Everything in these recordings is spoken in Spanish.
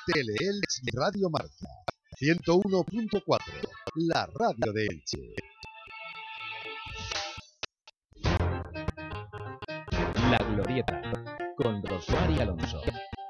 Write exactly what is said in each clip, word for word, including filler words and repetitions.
Teleelch Radio Marca, ciento uno punto cuatro, la radio de Elche. La Glorieta, con Rosmar y Alonso.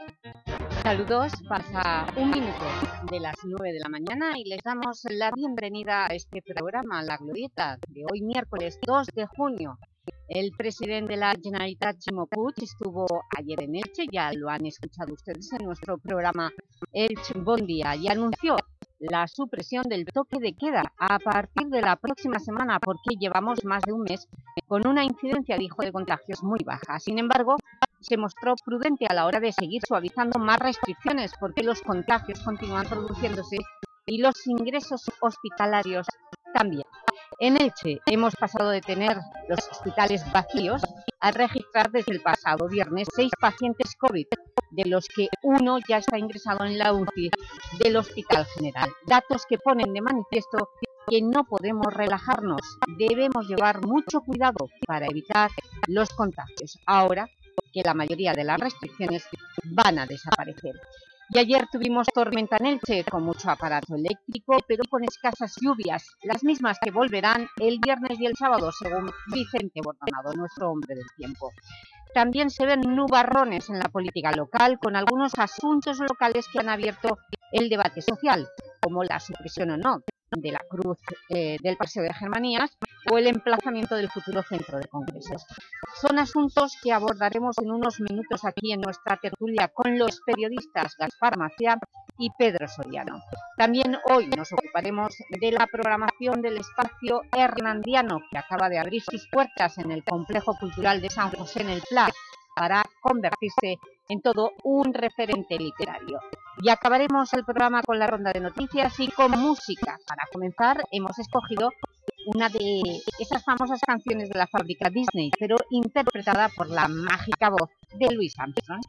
Saludos, pasa un minuto de las nueve de la mañana y les damos la bienvenida a este programa, La Glorieta, de hoy miércoles dos de junio. El presidente de la Generalitat, Ximo Puig, estuvo ayer en Elche, ya lo han escuchado ustedes en nuestro programa Elche Bon Día, y anunció la supresión del toque de queda a partir de la próxima semana, porque llevamos más de un mes con una incidencia, dijo, de contagios muy baja. Sin embargo, se mostró prudente a la hora de seguir suavizando más restricciones, porque los contagios continúan produciéndose y los ingresos hospitalarios también. En Elche hemos pasado de tener los hospitales vacíos a registrar desde el pasado viernes seis pacientes COVID, de los que uno ya está ingresado en la U C I del Hospital General. Datos que ponen de manifiesto que no podemos relajarnos, debemos llevar mucho cuidado para evitar los contagios, ahora que la mayoría de las restricciones van a desaparecer. Y ayer tuvimos tormenta en Elche, con mucho aparato eléctrico, pero con escasas lluvias, las mismas que volverán el viernes y el sábado, según Vicente Bordonado, nuestro hombre del tiempo. También se ven nubarrones en la política local, con algunos asuntos locales que han abierto el debate social, como la supresión o no de la cruz eh, del Paseo de Germanías o el emplazamiento del futuro centro de congresos. Son asuntos que abordaremos en unos minutos aquí en nuestra tertulia con los periodistas Gaspar Maciá y Pedro Soriano. También hoy nos ocuparemos de la programación del espacio hernandiano, que acaba de abrir sus puertas en el Complejo Cultural de San José en el Pla, para convertirse en todo un referente literario. Y acabaremos el programa con la ronda de noticias y con música. Para comenzar, hemos escogido una de esas famosas canciones de la fábrica Disney, pero interpretada por la mágica voz de Louis Armstrong.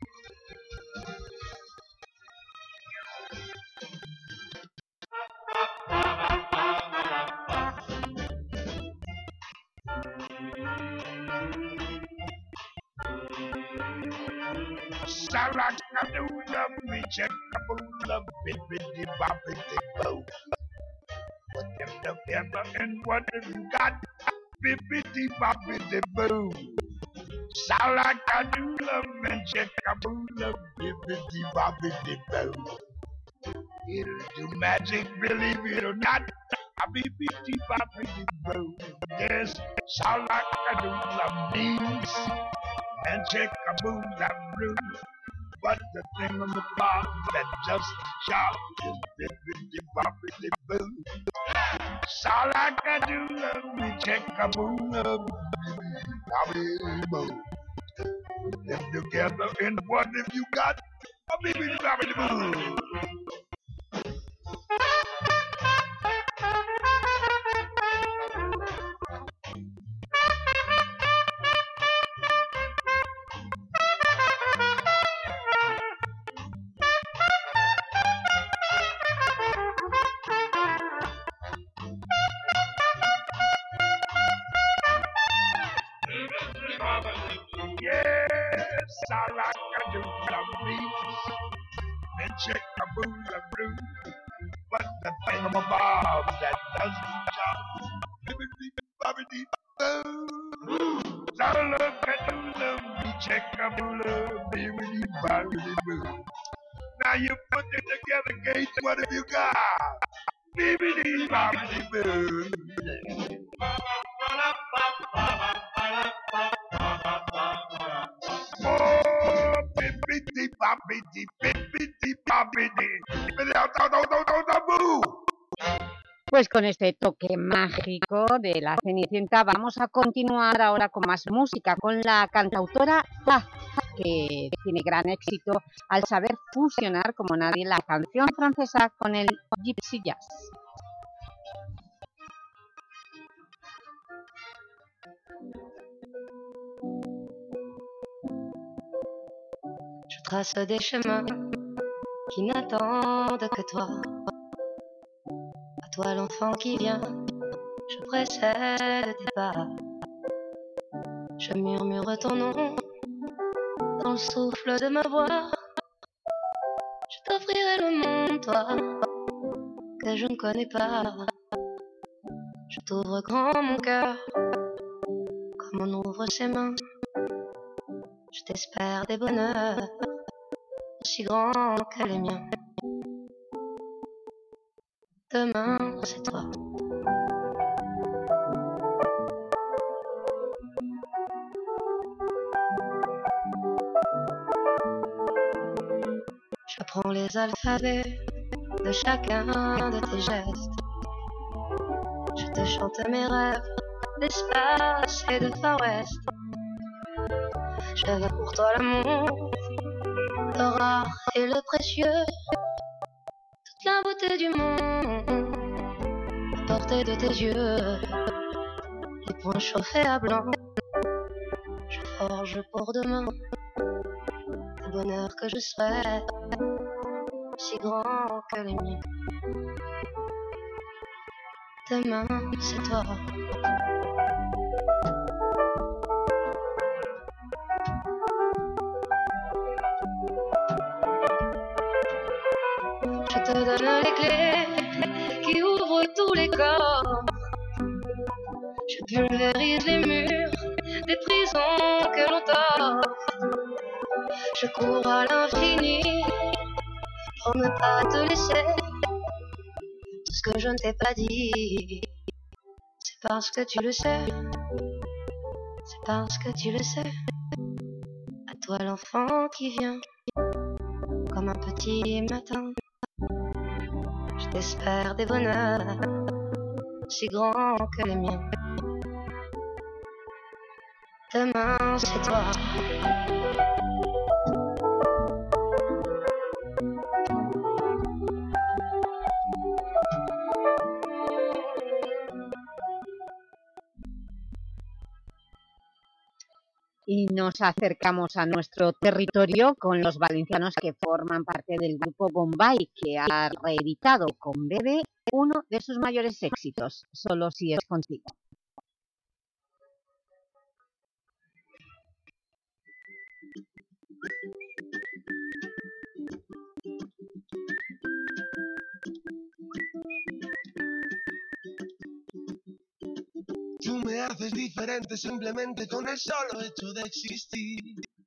Salakadoola, me checkaboola, bibbidi bobbidi boo. Put them together and what have you got? Bibbidi bobbidi boo. Salakadoola, me checkaboola, bibbidi bobbidi boo. It'll do magic, believe it or not. A bibbidi bobbidi boo. Yes, salakadoola means and checkaboola blue. But the thing on the bar that just shot is bibbidi bobbidi boo. Salakadoola, me checkaboola, bibbidi boo. Put them together and what have you got? A bibbidi bobbidi boo. Yes, salakadoola means and checkaboola blue. But the thing on the bar that does the job, bibbidi bobbidi boo. Salakadoola, me checkaboola, bibbidi bobbidi boo. Now you put it together, Gates, what have you got? Bibbidi bobbidi boo. Oh, bibbidi bobbidi, bibbidi bobbidi, bibbidi boo. Pues con este toque mágico de la Cenicienta vamos a continuar ahora con más música, con la cantautora Ta, que tiene gran éxito al saber fusionar como nadie la canción francesa con el gypsy jazz. Je trace des chemins qui n'attendent que toi. À toi l'enfant qui vient, je précède tes pas. Je murmure ton nom dans le souffle de ma voix. Je te t'offrirai le monde, toi, que je ne connais pas. Je t'ouvre grand mon cœur, comme on ouvre ses mains. Je t'espère des bonheurs aussi grands que les miens. Demain, c'est toi. J'apprends les alphabets de chacun de tes gestes. Je te chante mes rêves d'espace et de Far West. Je veux pour toi l'amour, le rare et le précieux, toute la beauté du monde, à portée de tes yeux, les poings chauffés à blanc. Je forge pour demain le bonheur que je souhaite, si grand que les miens. Demain, c'est toi. Je te donne les clés qui ouvrent tous les corps. Je pulvérise les murs des prisons que l'on tord. Je cours à l'infini pour ne pas te laisser. Tout ce que je ne t'ai pas dit, c'est parce que tu le sais. C'est parce que tu le sais. À toi l'enfant qui vient comme un petit matin. Je t'espère des bonheurs si grands que les miens. Demain, c'est toi. Y nos acercamos a nuestro territorio con los valencianos que forman parte del grupo Bombay, que ha reeditado con Bebe uno de sus mayores éxitos, Solo si es contigo. Tú me haces diferente simplemente con el solo hecho de existir.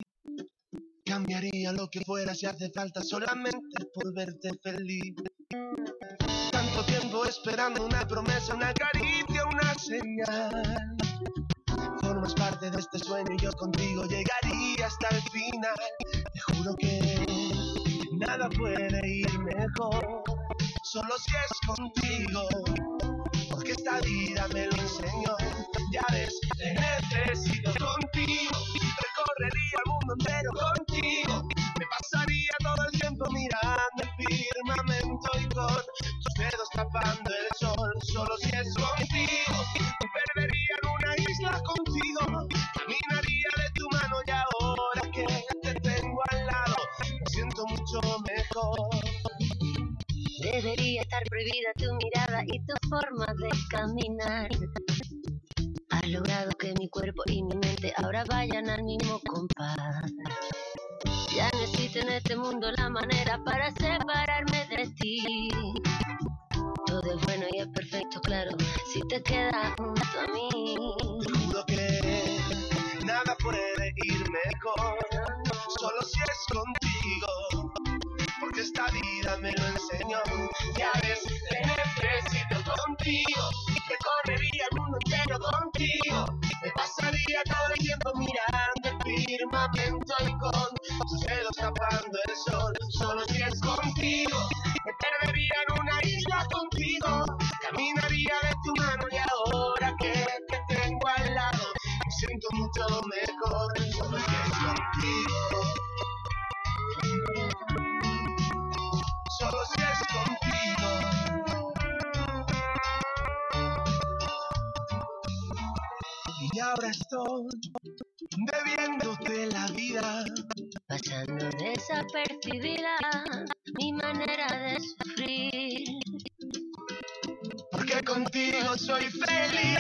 Cambiaría lo que fuera si hace falta solamente por verte feliz. Tanto tiempo esperando una promesa, una caricia, una señal. Formas parte de este sueño y yo contigo llegaría hasta el final. Te juro que nada puede ir mejor, solo si es contigo. Porque esta vida me lo enseñó. Ya ves, te necesito contigo. Recorrería el mundo entero contigo. Me pasaría todo el tiempo mirando el firmamento y con tus dedos tapando el sol. Solo si es contigo. Me perdería en una isla contigo. Caminaría de tu mano y ahora que te tengo al lado me siento mucho mejor. Debería estar prohibida tu mirada y tu forma de caminar. Has logrado que mi cuerpo y mi mente ahora vayan al mismo compás. Ya necesito en este mundo la manera para separarme de ti. Todo es bueno y es perfecto, claro, si te quedas junto a mí. Te juro que nada puede ir mejor, solo si es contigo. Porque esta vida me lo enseñó. Ya ves, te necesito contigo. Recorrería el mundo entero contigo. Me pasaría todo el tiempo mirando el firmamento y con tus dedos tapando el sol. Solo si es contigo. Me perdería en una isla contigo. Caminaría de tu mano y ahora que te tengo al lado me siento mucho mejor. Solo si es contigo. Solo si es contigo. Y ahora estoy bebiéndote la vida, pasando desapercibida mi manera de sufrir. porque contigo soy feliz.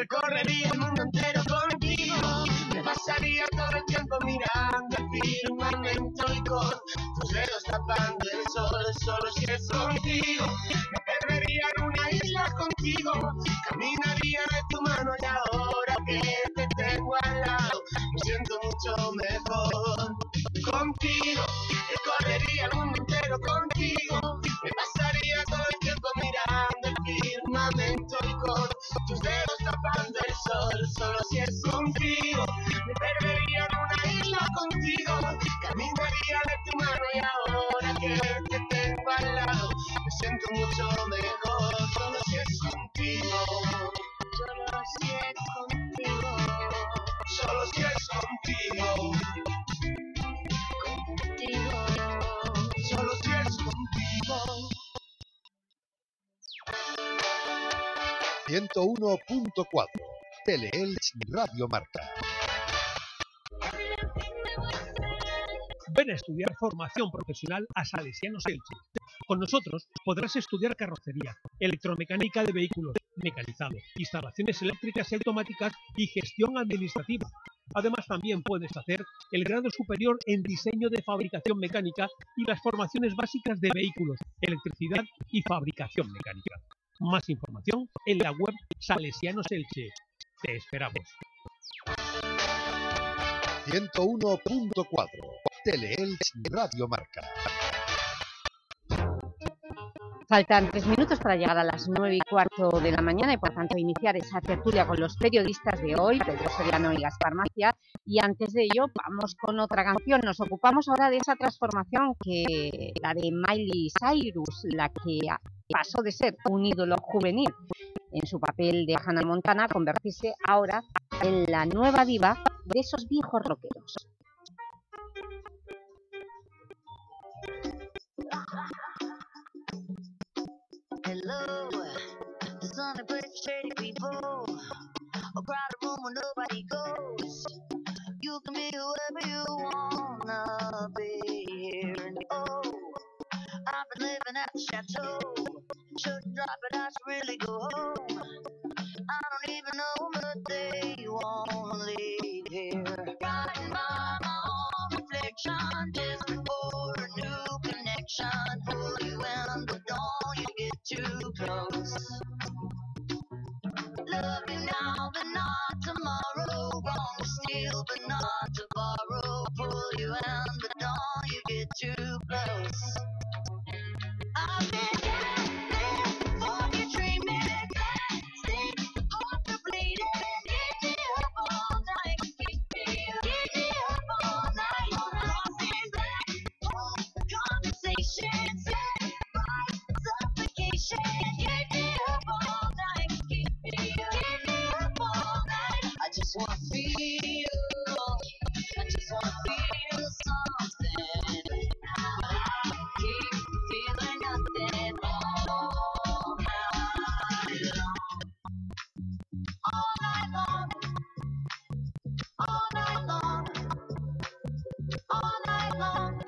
Recorrería el mundo entero contigo. Me pasaría todo el tiempo mirando el firmamento con tus dedos tapando el sol. Solo si es contigo, me perdería en una isla contigo. Caminaría de tu mano y ahora que te tengo al lado, me siento mucho mejor. Contigo, recorrería el mundo entero contigo. Me pasaría todo el tiempo mirando el firmamento y con tus dedos tapando el sol. Solo si es contigo, me perdería en una isla contigo. Caminaría de tu mano y ahora que te tengo al lado, me siento mucho mejor. Solo si es contigo, solo si es contigo, solo si es contigo, contigo, solo si es contigo. ciento uno punto cuatro Teleelch Radio Marca. Ven a estudiar formación profesional a Salesianos Elche. Con nosotros podrás estudiar carrocería, electromecánica de vehículos, mecanizado, instalaciones eléctricas y automáticas y gestión administrativa. Además, también puedes hacer el grado superior en diseño de fabricación mecánica y las formaciones básicas de vehículos, electricidad y fabricación mecánica. Más información en la web Salesianos Elche. Te esperamos. ciento uno punto cuatro Teleelch Radio Marca. Faltan tres minutos para llegar a las nueve y cuarto de la mañana y por tanto iniciar esa tertulia con los periodistas de hoy, Pedro Soriano y Gaspar Macia. Y antes de ello vamos con otra canción. Nos ocupamos ahora de esa transformación que la de Miley Cyrus, la que pasó de ser un ídolo juvenil en su papel de Hannah Montana a convertirse ahora en la nueva diva de esos viejos rockeros. Hello, there's only place for shady people. A crowded room where nobody goes. You can be whoever you wanna be here. Oh, I've been living at the chateau. Shouldn't drop it, I should really go home. I don't even know the day you wanna leave here. Riding by my own reflection, desperate for a new connection. Pull you in, but don't you get too close. Love you now, but not tomorrow. Wrong to steal, but not to borrow. Pull you in, but don't you get too close. I've been getting for you dreaming, stick heart to bleeding. Get me up all night, keep me up, get me up all night. Lost in black conversations, suffocation. Get me up all night, keep me up, get me up all night. I just wanna feel, I just wanna feel something. Keep feeling nothing all night long, all night long, all night long, all night long.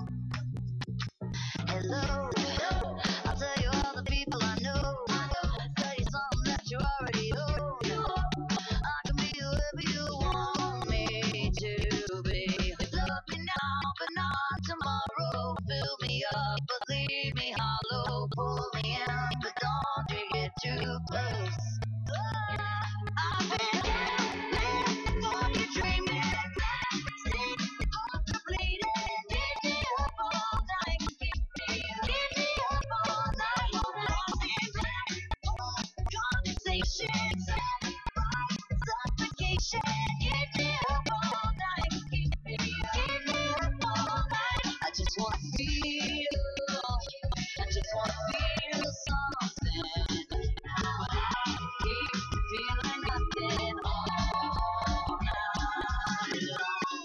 Hello, I'll tell you all the people I know. I'll tell you something that you already know. I can be whoever you want me to be. Love me now, but not tomorrow. Fill me up, but leave me hollow. Pull me in, but don't you get too close. I've been living for you dreaming, stick heart to bleeding. Get me up all night, keep me up, get me up all night. Lost in black conversations, suffocation. Get me up all night, keep me up, get me up all night. I just wanna feel, I just wanna feel something. Keep feeling nothing all night long.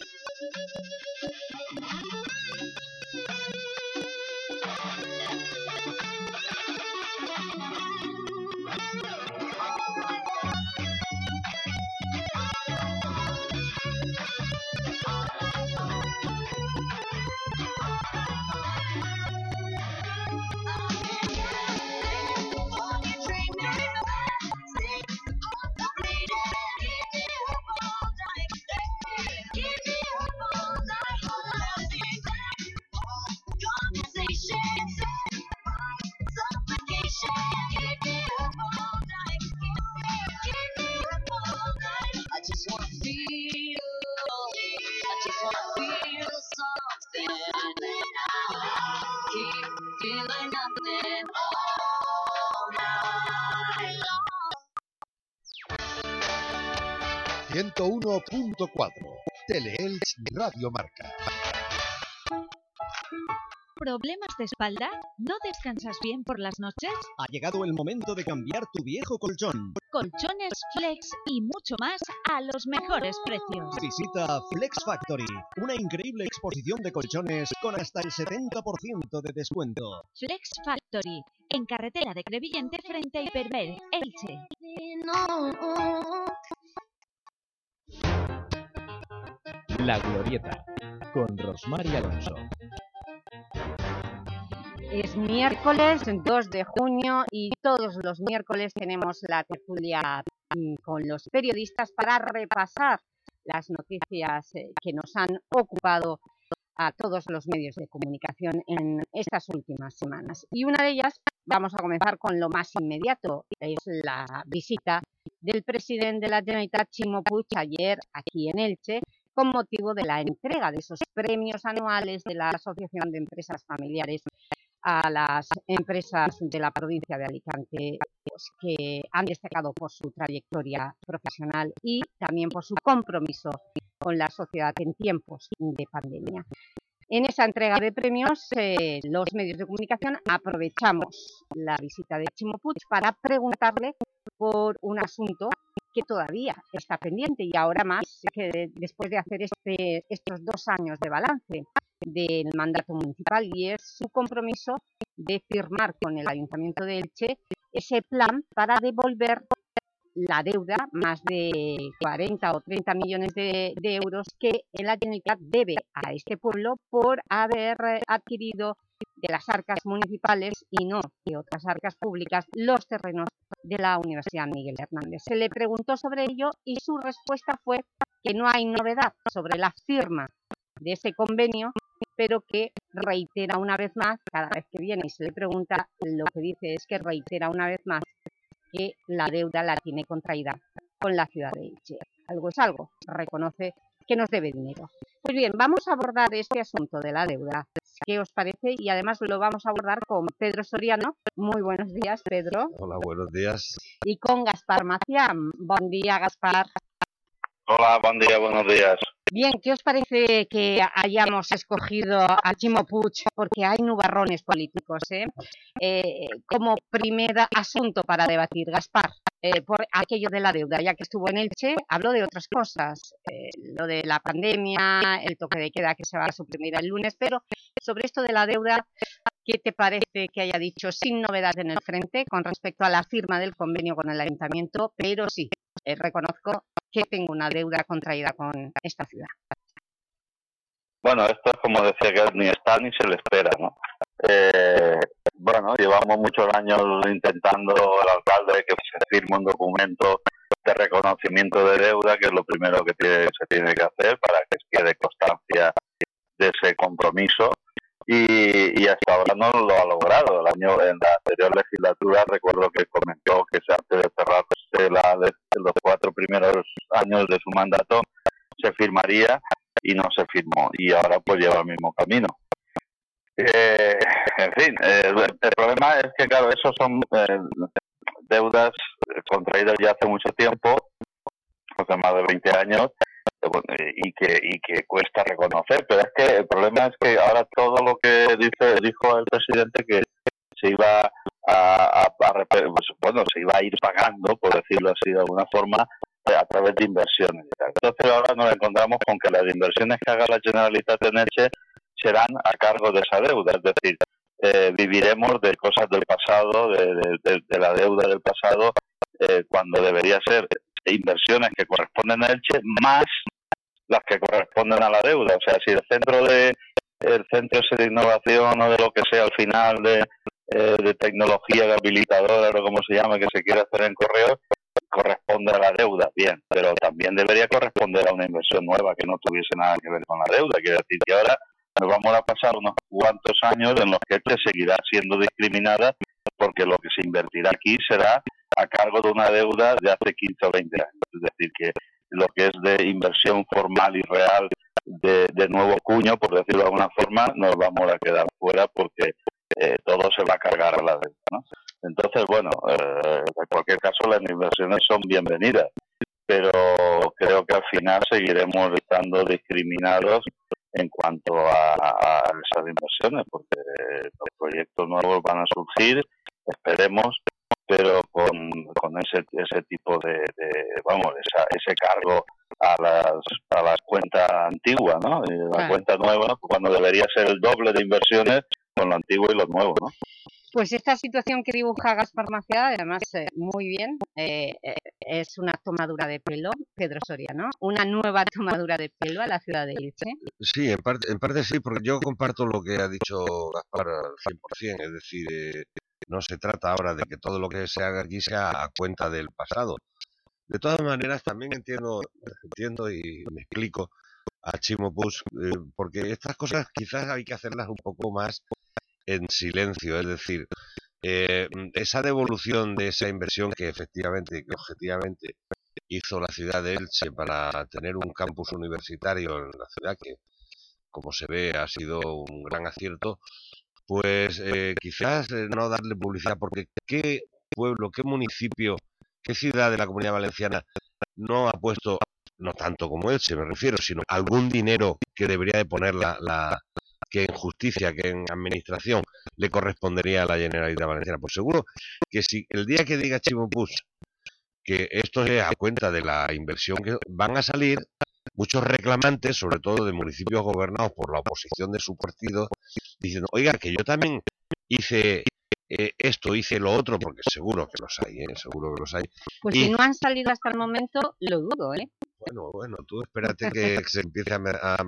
Feel something. Keep feeling nothing all night long. ciento uno punto cuatro Teleelch Radio Marca. ¿Problemas de espalda? ¿No descansas bien por las noches? Ha llegado el momento de cambiar tu viejo colchón. Colchones, flex y mucho más a los mejores precios. Visita Flex Factory, una increíble exposición de colchones con hasta el setenta por ciento de descuento. Flex Factory, en carretera de Crevillente frente a Hiperver, Elche. La Glorieta, con Rosmar y Alonso. Es miércoles dos de junio y todos los miércoles tenemos la tertulia con los periodistas para repasar las noticias que nos han ocupado a todos los medios de comunicación en estas últimas semanas. Y una de ellas, vamos a comenzar con lo más inmediato, es la visita del presidente de la Generalitat, Ximo Puig, ayer aquí en Elche, con motivo de la entrega de esos premios anuales de la Asociación de Empresas Familiares a las empresas de la provincia de Alicante, pues, que han destacado por su trayectoria profesional y también por su compromiso con la sociedad en tiempos de pandemia. En esa entrega de premios, eh, los medios de comunicación aprovechamos la visita de Ximo Puig para preguntarle por un asunto que todavía está pendiente y ahora más que después de hacer este, estos dos años de balance del mandato municipal, y es su compromiso de firmar con el Ayuntamiento de Elche ese plan para devolver la deuda, más de cuarenta o treinta millones de, de euros que la Generalitat debe a este pueblo por haber adquirido de las arcas municipales y no de otras arcas públicas los terrenos de la Universidad Miguel Hernández. Se le preguntó sobre ello y su respuesta fue que no hay novedad sobre la firma de ese convenio, pero que reitera una vez más, cada vez que viene y se le pregunta, lo que dice es que reitera una vez más que la deuda la tiene contraída con la ciudad de Elche. Algo es algo, reconoce que nos debe dinero. Pues bien, vamos a abordar este asunto de la deuda. ¿Qué os parece? Y además lo vamos a abordar con Pedro Soriano. Muy buenos días, Pedro. Hola, buenos días. Y con Gaspar Macián. Buen día, Gaspar. Hola, buen día, buenos días. Bien, ¿qué os parece que hayamos escogido a Ximo Puig? Porque hay nubarrones políticos, ¿eh? Eh, como primer asunto para debatir, Gaspar, eh, por aquello de la deuda, ya que estuvo en Elche, habló de otras cosas, eh, lo de la pandemia, el toque de queda que se va a suprimir el lunes, pero sobre esto de la deuda, ¿qué te parece que haya dicho sin novedad en el frente con respecto a la firma del convenio con el Ayuntamiento? Pero sí, eh, reconozco que tengo una deuda contraída con esta ciudad. Bueno, esto es como decía que ni está ni se le espera, ¿no? Eh, bueno, llevamos muchos años intentando el alcalde que se firme un documento de reconocimiento de deuda, que es lo primero que tiene, se tiene que hacer para que quede constancia de ese compromiso. Y, y hasta ahora no lo ha logrado. El año en la anterior legislatura recuerdo que comentó que antes de cerrarse la, de, los cuatro primeros años de su mandato se firmaría y no se firmó, y ahora pues lleva el mismo camino. Eh, en fin, eh, el problema es que claro, esos son eh, deudas contraídas ya hace mucho tiempo, hace más de veinte años, y que y que cuesta reconocer, pero es que el problema es que ahora todo lo que dice dijo el presidente que se iba a, a, a bueno se iba a ir pagando, por decirlo así de alguna forma, a través de inversiones y tal. Entonces ahora nos encontramos con que las inversiones que haga la Generalitat en Elche serán a cargo de esa deuda, es decir, eh, viviremos de cosas del pasado, de, de, de, de la deuda del pasado, eh, cuando debería ser inversiones que corresponden a Elche más las que corresponden a la deuda. O sea, si el centro de el centro ese de innovación o de lo que sea al final de, eh, de tecnología habilitadora o como se llama que se quiere hacer en Correos corresponde a la deuda, bien, pero también debería corresponder a una inversión nueva que no tuviese nada que ver con la deuda. Quiere decir que ahora nos vamos a pasar unos cuantos años en los que Elche seguirá siendo discriminada porque lo que se invertirá aquí será a cargo de una deuda de hace quince o veinte años. Es decir, que lo que es de inversión formal y real de, de nuevo cuño, por decirlo de alguna forma, nos vamos a quedar fuera porque eh, todo se va a cargar a la vez, ¿no? Entonces, bueno, eh, en cualquier caso las inversiones son bienvenidas, pero creo que al final seguiremos estando discriminados en cuanto a, a esas inversiones, porque los proyectos nuevos van a surgir, esperemos, pero con, con ese ese tipo de, de vamos, esa, ese cargo a las a las cuentas antiguas, ¿no? Y la Claro. cuenta nueva, cuando debería ser el doble de inversiones con lo antiguo y lo nuevo, ¿no? Pues esta situación que dibuja Gaspar Maciá, además eh, muy bien, eh, eh, es una tomadura de pelo, Pedro Soria, ¿no? Una nueva tomadura de pelo a la ciudad de Elche. Sí, en parte, en parte sí, porque yo comparto lo que ha dicho Gaspar al cien por cien, es decir, eh, no se trata ahora de que todo lo que se haga aquí sea a cuenta del pasado. De todas maneras, también entiendo, entiendo y me explico a Chimo Puig, eh, porque estas cosas quizás hay que hacerlas un poco más en silencio, es decir, eh, esa devolución de esa inversión que efectivamente, que objetivamente hizo la ciudad de Elche para tener un campus universitario en la ciudad, que como se ve ha sido un gran acierto, pues eh, quizás eh, no darle publicidad, porque qué pueblo, qué municipio, qué ciudad de la Comunidad Valenciana no ha puesto, no tanto como Elche me refiero, sino algún dinero que debería de poner la, la que en justicia, que en administración le correspondería a la Generalitat Valenciana. Pues seguro que si el día que diga Chimo Puig que esto es a cuenta de la inversión, que van a salir muchos reclamantes, sobre todo de municipios gobernados por la oposición de su partido, diciendo, oiga, que yo también hice eh, esto, hice lo otro, porque seguro que los hay, ¿eh? Seguro que los hay. Pues y, si no han salido hasta el momento, lo dudo, ¿eh? Bueno, bueno, tú espérate que se empiece a, a,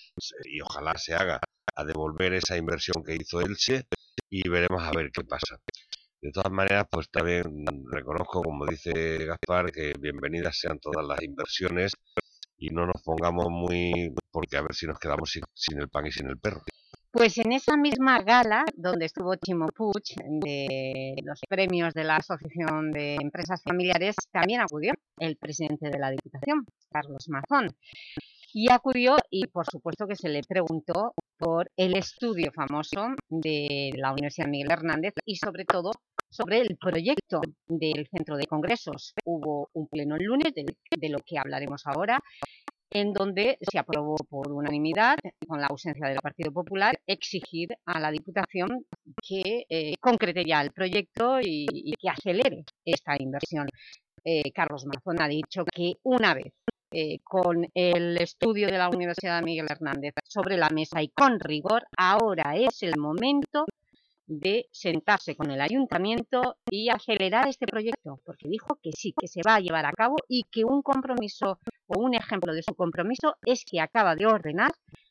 y ojalá se haga, a devolver esa inversión que hizo Elche y veremos a ver qué pasa. De todas maneras, pues también reconozco, como dice Gaspar, que bienvenidas sean todas las inversiones y no nos pongamos muy, porque a ver si nos quedamos sin, sin el pan y sin el perro. Pues en esa misma gala, donde estuvo Chimo Puig, de los premios de la Asociación de Empresas Familiares, también acudió el presidente de la Diputación, Carlos Mazón. Y acudió y, por supuesto, que se le preguntó por el estudio famoso de la Universidad Miguel Hernández y, sobre todo, sobre el proyecto del Centro de Congresos. Hubo un pleno el lunes, de, de lo que hablaremos ahora, en donde se aprobó por unanimidad, con la ausencia del Partido Popular, exigir a la Diputación que eh, concrete ya el proyecto y, y que acelere esta inversión. Eh, Carlos Mazón ha dicho que una vez eh, con el estudio de la Universidad Miguel Hernández sobre la mesa y con rigor, ahora es el momento de sentarse con el Ayuntamiento y acelerar este proyecto, porque dijo que sí, que se va a llevar a cabo y que un compromiso o un ejemplo de su compromiso es que acaba de ordenar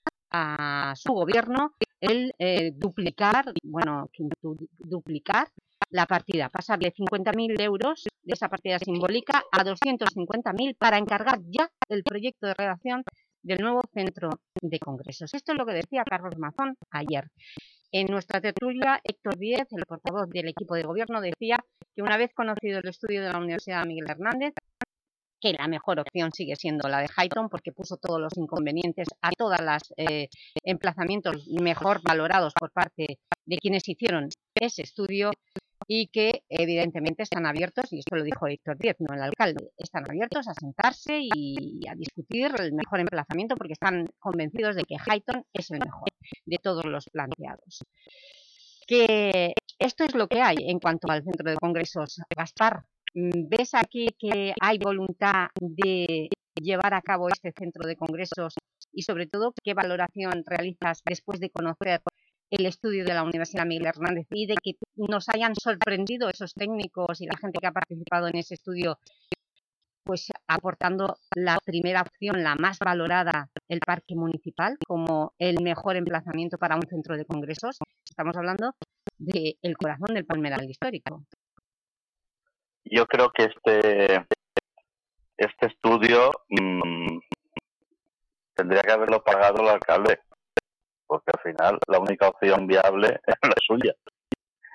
a su gobierno el eh, duplicar, bueno, duplicar la partida, pasar de cincuenta mil euros de esa partida simbólica a doscientos cincuenta mil para encargar ya el proyecto de redacción del nuevo centro de congresos. Esto es lo que decía Carlos Mazón ayer. En nuestra tertulia, Héctor Díez, el portavoz del equipo de gobierno, decía que una vez conocido el estudio de la Universidad Miguel Hernández, que la mejor opción sigue siendo la de Highton, porque puso todos los inconvenientes a todos los eh, emplazamientos mejor valorados por parte de quienes hicieron ese estudio, y que evidentemente están abiertos, y esto lo dijo Héctor Díez, no el alcalde, están abiertos a sentarse y a discutir el mejor emplazamiento porque están convencidos de que Highton es el mejor de todos los planteados. Que esto es lo que hay en cuanto al centro de congresos. Gaspar, ¿ves aquí que hay voluntad de llevar a cabo este centro de congresos y sobre todo qué valoración realizas después de conocer el estudio de la Universidad Miguel Hernández y de que nos hayan sorprendido esos técnicos y la gente que ha participado en ese estudio, pues aportando la primera opción, la más valorada, el parque municipal, como el mejor emplazamiento para un centro de congresos? Estamos hablando del corazón del Palmeral histórico. Yo creo que este, este estudio mmm, tendría que haberlo pagado el alcalde, porque al final la única opción viable es la suya.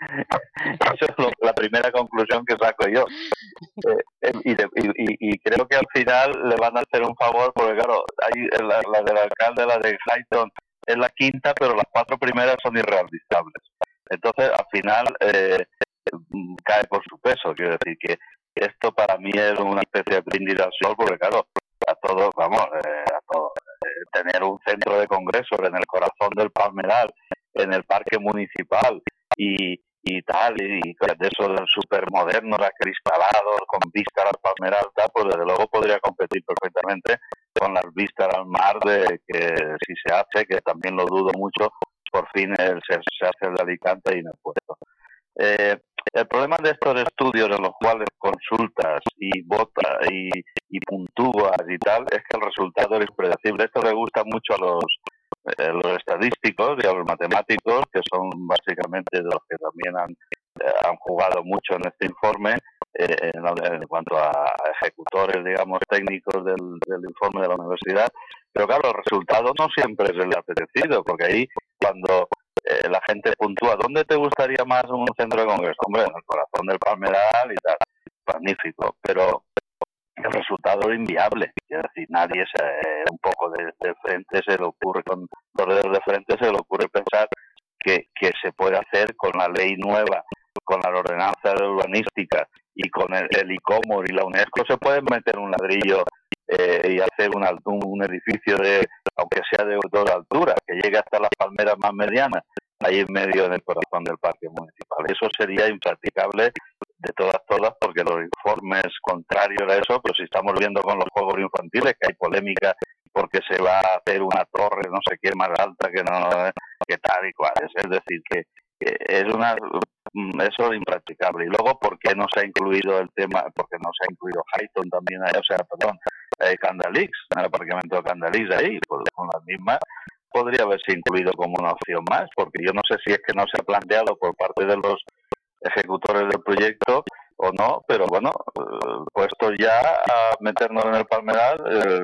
Eso es lo- la primera conclusión que saco yo. Eh, eh, y, de- y- y- y creo que al final le van a hacer un favor, porque claro, hay la, la del alcalde, la de Highton, es la quinta, pero las cuatro primeras son irrealizables. Entonces, al final, eh, mm, cae por su peso. Quiero decir que esto para mí es una especie de brindis al sol, porque claro, a todos, vamos, eh, a todos, eh, tener un centro de congresos en el corazón del Palmeral, en el parque municipal y, y tal, y, y de esos súper modernos, acristalados, con vistas al Palmeral, tal, pues desde luego podría competir perfectamente con las vistas al mar, de que si se hace, que también lo dudo mucho, por fin el, se, se hace el de Alicante y en el puerto. Eh, el problema de estos estudios en los cuales consultas y votas y, y puntúas y tal es que el resultado es impredecible. Esto le gusta mucho a los, eh, los estadísticos y a los matemáticos, que son básicamente de los que también han, eh, han jugado mucho en este informe, eh, en, en cuanto a ejecutores, digamos, técnicos del, del informe de la universidad. Pero claro, el resultado no siempre es el apetecido, porque ahí cuando eh, la gente puntúa, ¿dónde te gustaría más un centro de congreso? Hombre, en el corazón del Palmeral y tal, magnífico, pero el resultado es inviable. Es decir, nadie se, eh, un poco de, de frente se le ocurre, con los dedos de frente se le ocurre pensar que, que se puede hacer con la ley nueva, con la ordenanza urbanística y con el, el ICOMOS y la UNESCO, se puede meter un ladrillo eh, y hacer un, un, un edificio de, aunque sea de dos alturas, que llegue hasta las palmeras más medianas, ahí en medio del corazón del parque municipal. Eso sería impracticable de todas, todas, porque los informes contrarios a eso, pues si estamos viendo con los juegos infantiles, que hay polémica porque se va a hacer una torre, no sé qué, más alta que no, que tal y cual. Es decir, que, que es una, eso es impracticable. Y luego, ¿por qué no se ha incluido el tema? Porque no se ha incluido Highton también, ahí, o sea, perdón, eh, Candalix, el aparcamiento de Candalix ahí, pues con las mismas, podría haberse incluido como una opción más, porque yo no sé si es que no se ha planteado por parte de los ejecutores del proyecto o no, pero bueno, eh, puestos ya a meternos en el Palmeral, el, el,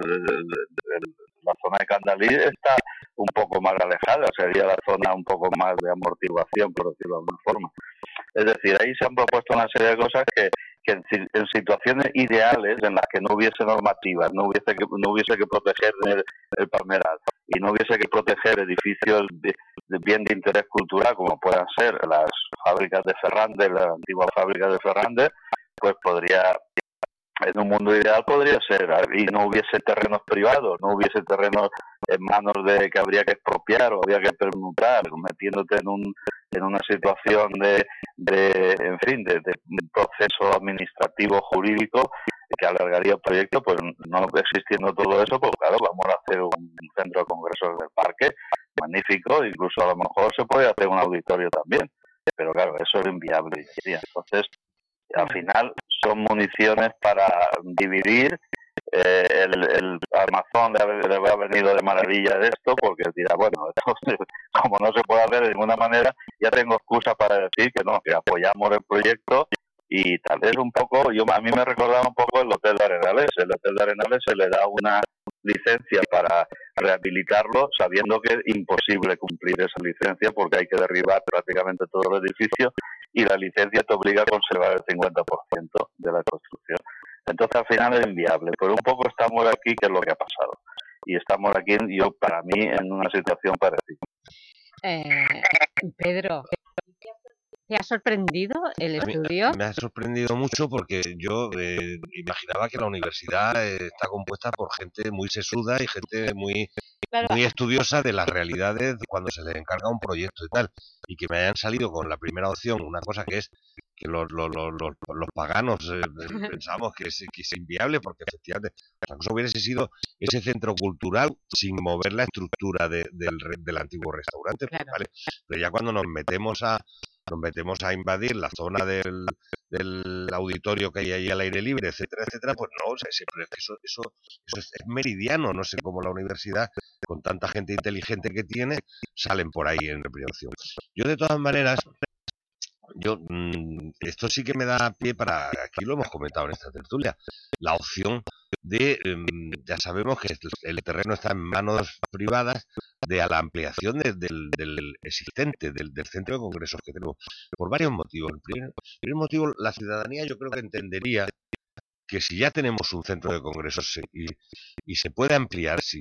el, la zona de Candalí está un poco más alejada, sería la zona un poco más de amortiguación, por decirlo de alguna forma. Es decir, ahí se han propuesto una serie de cosas que, que en, en situaciones ideales en las que no hubiese normativas, no hubiese que, no hubiese que proteger el, el Palmeral y no hubiese que proteger edificios de, de bien de interés cultural, como puedan ser las fábricas de Fernández, la antigua fábrica de Fernández, pues podría, en un mundo ideal podría ser, y no hubiese terrenos privados, no hubiese terrenos en manos de que habría que expropiar o habría que permutar, metiéndote en un en una situación de, de en fin, de, de un proceso administrativo jurídico que alargaría el proyecto. Pues no existiendo todo eso, pues claro, vamos a hacer un centro de congresos del parque magnífico, incluso a lo mejor se puede hacer un auditorio también, pero claro, eso es inviable. Entonces, al final son municiones para dividir. Eh, el, el Amazon le ha, le ha venido de maravilla de esto, porque dirá, bueno, esto, como no se puede hacer de ninguna manera, ya tengo excusa para decir que no, que apoyamos el proyecto. Y tal vez un poco, yo a mí me recordaba un poco el Hotel de Arenales. El Hotel de Arenales se le da una licencia para rehabilitarlo, sabiendo que es imposible cumplir esa licencia porque hay que derribar prácticamente todo el edificio y la licencia te obliga a conservar el cincuenta por ciento de la construcción. Entonces al final es inviable, pero un poco estamos aquí, que es lo que ha pasado. Y estamos aquí, yo para mí, en una situación parecida. Eh, Pedro, ¿te ha sorprendido el estudio? Me ha sorprendido mucho porque yo eh, imaginaba que la universidad eh, está compuesta por gente muy sesuda y gente muy, claro, muy estudiosa de las realidades cuando se les encarga un proyecto y tal. Y que me hayan salido con la primera opción, una cosa que es que los, los, los, los, los paganos eh, pensamos que es, que es inviable, porque efectivamente la cosa hubiese sido ese centro cultural sin mover la estructura de, del, del antiguo restaurante. Claro. ¿Vale? Pero ya cuando nos metemos a nos metemos a invadir la zona del, del auditorio que hay ahí al aire libre, etcétera, etcétera, pues no, o sea, siempre es que eso, eso, eso es, es meridiano. No sé cómo la universidad, con tanta gente inteligente que tiene, salen por ahí en primera opción. Yo, de todas maneras, yo mmm, esto sí que me da pie para, aquí lo hemos comentado en esta tertulia, la opción de, eh, ya sabemos que el terreno está en manos privadas, de a la ampliación de, del, del existente, del, del centro de congresos que tenemos, por varios motivos. El primer, el primer motivo, la ciudadanía yo creo que entendería que si ya tenemos un centro de congresos y, y se puede ampliar, si,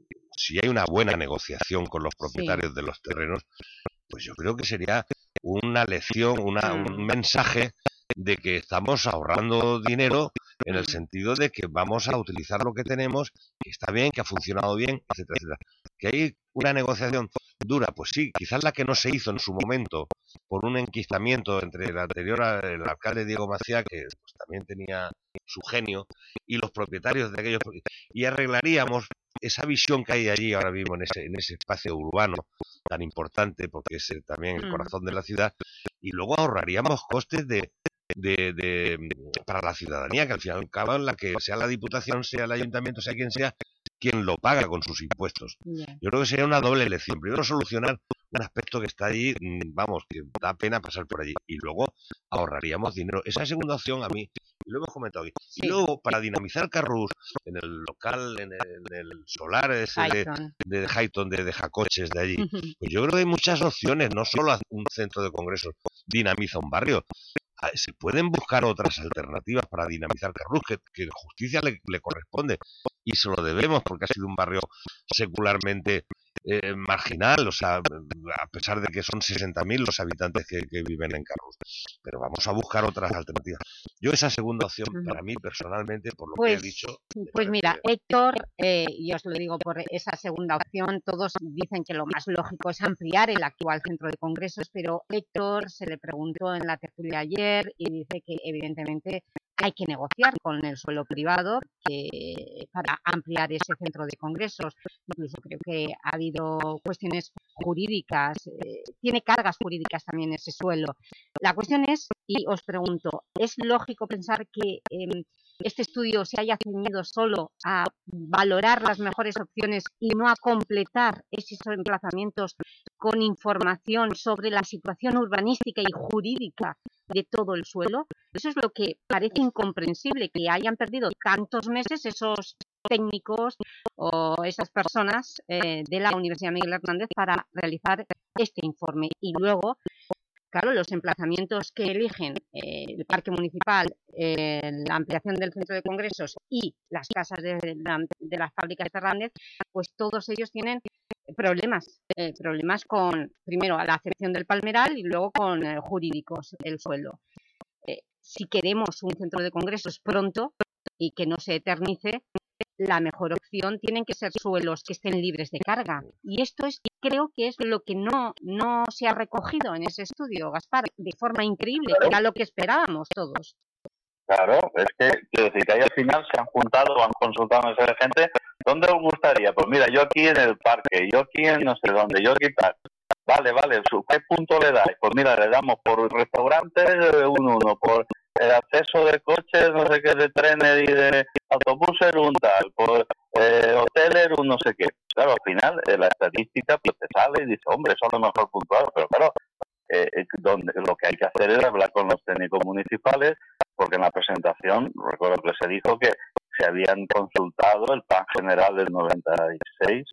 si hay una buena negociación con los propietarios sí. de los terrenos, pues yo creo que sería una lección, una, un mensaje de que estamos ahorrando dinero en el sentido de que vamos a utilizar lo que tenemos, que está bien, que ha funcionado bien, etcétera, etcétera. Que hay una negociación dura, pues sí, quizás la que no se hizo en su momento por un enquistamiento entre el anterior, el alcalde Diego Maciá, que pues, también tenía su genio, y los propietarios de aquellos, y arreglaríamos esa visión que hay allí ahora mismo en ese, en ese espacio urbano tan importante, porque es también el corazón de la ciudad, y luego ahorraríamos costes de De, de, para la ciudadanía, que al fin y al cabo, la que sea la Diputación, sea el Ayuntamiento, sea quien sea, quien lo paga con sus impuestos. Yeah. Yo creo que sería una doble elección. Primero, solucionar un aspecto que está allí, vamos, que da pena pasar por allí. Y luego ahorraríamos dinero. Esa segunda opción a mí, y lo hemos comentado aquí. Sí. Y luego, para dinamizar Carrús, en el local, en el, en el solar ese Highton. de, de Highton, de, de Jacoches, de allí, pues yo creo que hay muchas opciones, no solo un centro de congresos dinamiza un barrio. Se pueden buscar otras alternativas para dinamizar Carrús, que, que justicia le, le corresponde, y se lo debemos porque ha sido un barrio secularmente eh, marginal, o sea, a pesar de que son sesenta mil los habitantes que, que viven en Carrús. Pero vamos a buscar otras alternativas. Yo esa segunda opción, para mí personalmente, por lo pues, que he dicho... Pues mira, que... Héctor, eh, y os lo digo por esa segunda opción, todos dicen que lo más lógico es ampliar el actual centro de congresos, pero Héctor se le preguntó en la tertulia ayer y dice que evidentemente hay que negociar con el suelo privado que, para ampliar ese centro de congresos. Incluso creo que ha habido cuestiones jurídicas, eh, tiene cargas jurídicas también ese suelo. La cuestión es, y os pregunto, ¿es lógico pensar que eh, este estudio se haya ceñido solo a valorar las mejores opciones y no a completar esos emplazamientos con información sobre la situación urbanística y jurídica de todo el suelo? Eso es lo que parece incomprensible, que hayan perdido tantos meses esos técnicos o esas personas eh, de la Universidad Miguel Hernández para realizar este informe. Y luego, claro, los emplazamientos que eligen eh, el Parque Municipal, eh, la ampliación del centro de congresos y las casas de, de, de las fábricas de Hernández, pues todos ellos tienen problemas, eh, problemas con, primero, la acepción del palmeral y luego con eh, jurídicos, el suelo. Eh, si queremos un centro de congresos pronto y que no se eternice, la mejor opción tienen que ser suelos que estén libres de carga. Y esto es, creo que es lo que no, no se ha recogido en ese estudio, Gaspar, de forma increíble, claro. Que era lo que esperábamos todos. Claro, es que, quiero decir, que ahí al final se han juntado, han consultado a esa gente. ¿Dónde os gustaría? Pues mira, yo aquí en el parque, yo aquí en no sé dónde, yo aquí tal. Vale, vale, ¿qué punto le dais? Pues mira, le damos por restaurantes un uno, por el acceso de coches, no sé qué, de trenes y de autobuses, un tal, por eh, hoteles, un no sé qué. Claro, al final, eh, la estadística pues te sale y dice, hombre, eso es lo mejor puntuado, pero claro, eh, donde, lo que hay que hacer es hablar con los técnicos municipales, porque en la presentación, recuerdo que se dijo que se habían consultado el plan general del noventa y seis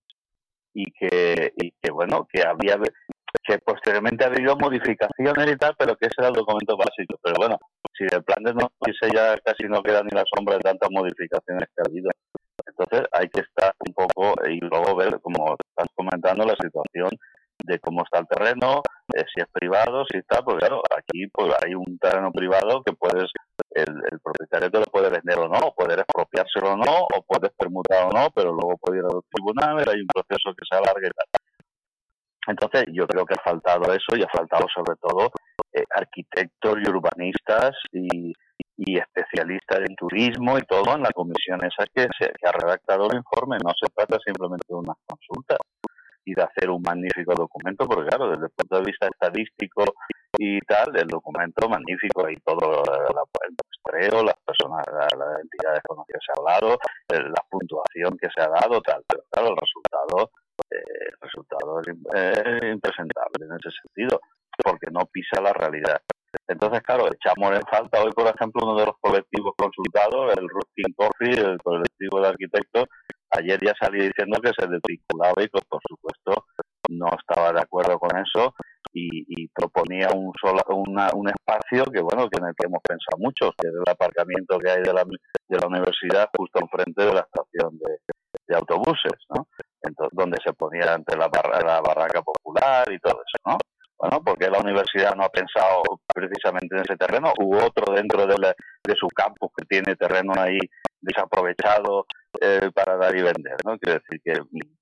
y que, y que bueno, que había que posteriormente ha habido modificaciones y tal, pero que ese era el documento básico. Pero bueno, si del plan de noventa y seis ya casi no queda ni la sombra de tantas modificaciones que ha habido. Entonces hay que estar un poco y luego ver, como estás comentando, la situación de cómo está el terreno, eh, si es privado, si está, pues claro, aquí pues hay un terreno privado que puedes, el, el propietario te lo puede vender o no, poder expropiárselo o no, o puedes permutar o no, pero luego puede ir a los tribunales, hay un proceso que se alarga y tal. Entonces yo creo que ha faltado eso y ha faltado sobre todo eh, arquitectos y urbanistas y, y especialistas en turismo y todo en la comisión esa que, se, que ha redactado el informe. No se trata simplemente de unas consultas y de hacer un magnífico documento, porque claro, desde el punto de vista estadístico y tal, el documento magnífico y todo la, el muestreo, las personas, las, las entidades con las que se ha hablado, la puntuación que se ha dado, tal, pero claro, el resultado, eh, el resultado es eh, impresentable en ese sentido, porque no pisa la realidad. Entonces, claro, echamos en falta hoy, por ejemplo, uno de los colectivos consultados, el Ruskin Coffee, el colectivo de arquitectos, ayer ya salí diciendo que se desvinculaba y que, por supuesto, no estaba de acuerdo con eso y, y proponía un solo, una, un espacio que, bueno, que en el que hemos pensado mucho, que es el aparcamiento que hay de la, de la universidad justo enfrente de la estación de, de autobuses, ¿no? Entonces, donde se ponía ante la, barra, la barraca popular y todo eso, ¿no? Bueno, porque la universidad no ha pensado precisamente en ese terreno, u otro dentro de, la, de su campus que tiene terreno ahí desaprovechado eh, para dar y vender, ¿no? Quiero decir que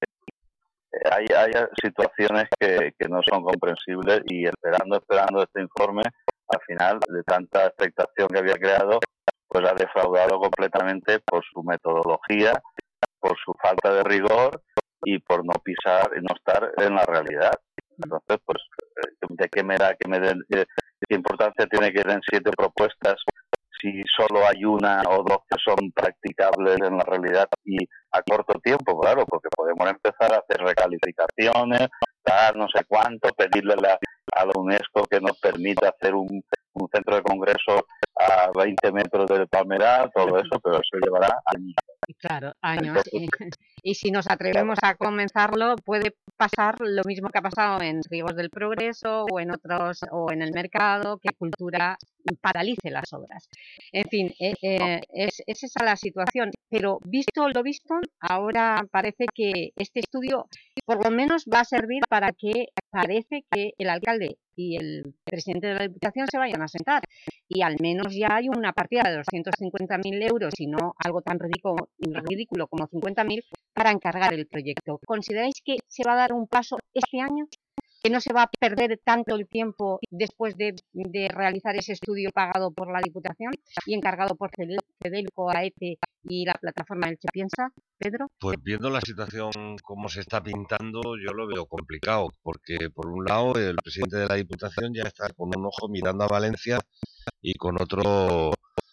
eh, hay, hay situaciones que, que no son comprensibles y esperando, esperando este informe, al final, de tanta expectación que había creado, pues ha defraudado completamente por su metodología, por su falta de rigor y por no pisar y no estar en la realidad. Entonces, pues, ¿de qué me da que me den, qué, qué importancia tiene que den siete propuestas si solo hay una o dos que son practicables en la realidad y a corto tiempo? Claro, porque podemos empezar a hacer recalificaciones, dar no sé cuánto, pedirle la, a la UNESCO que nos permita hacer un, un centro de congresos a veinte metros del Palmeral, todo eso, pero eso llevará años. Claro, años. Entonces, y si nos atrevemos a comenzarlo, puede pasar lo mismo que ha pasado en Ríos del Progreso o en otros, o en el mercado, que Cultura paralice las obras. En fin, eh, eh, es, es esa la situación. Pero visto lo visto, ahora parece que este estudio por lo menos va a servir para que parece que el alcalde y el presidente de la Diputación se vayan a sentar y al menos ya hay una partida de doscientos cincuenta mil euros y no algo tan ridículo, ridículo como cincuenta mil para encargar el proyecto. ¿Consideráis que se va a dar un paso este año? ¿Que no se va a perder tanto el tiempo después de, de realizar ese estudio pagado por la Diputación y encargado por Cedelco, AETE y la plataforma Elche Piensa? Pedro. Pues viendo la situación como se está pintando, yo lo veo complicado, porque por un lado el presidente de la Diputación ya está con un ojo mirando a Valencia y con otro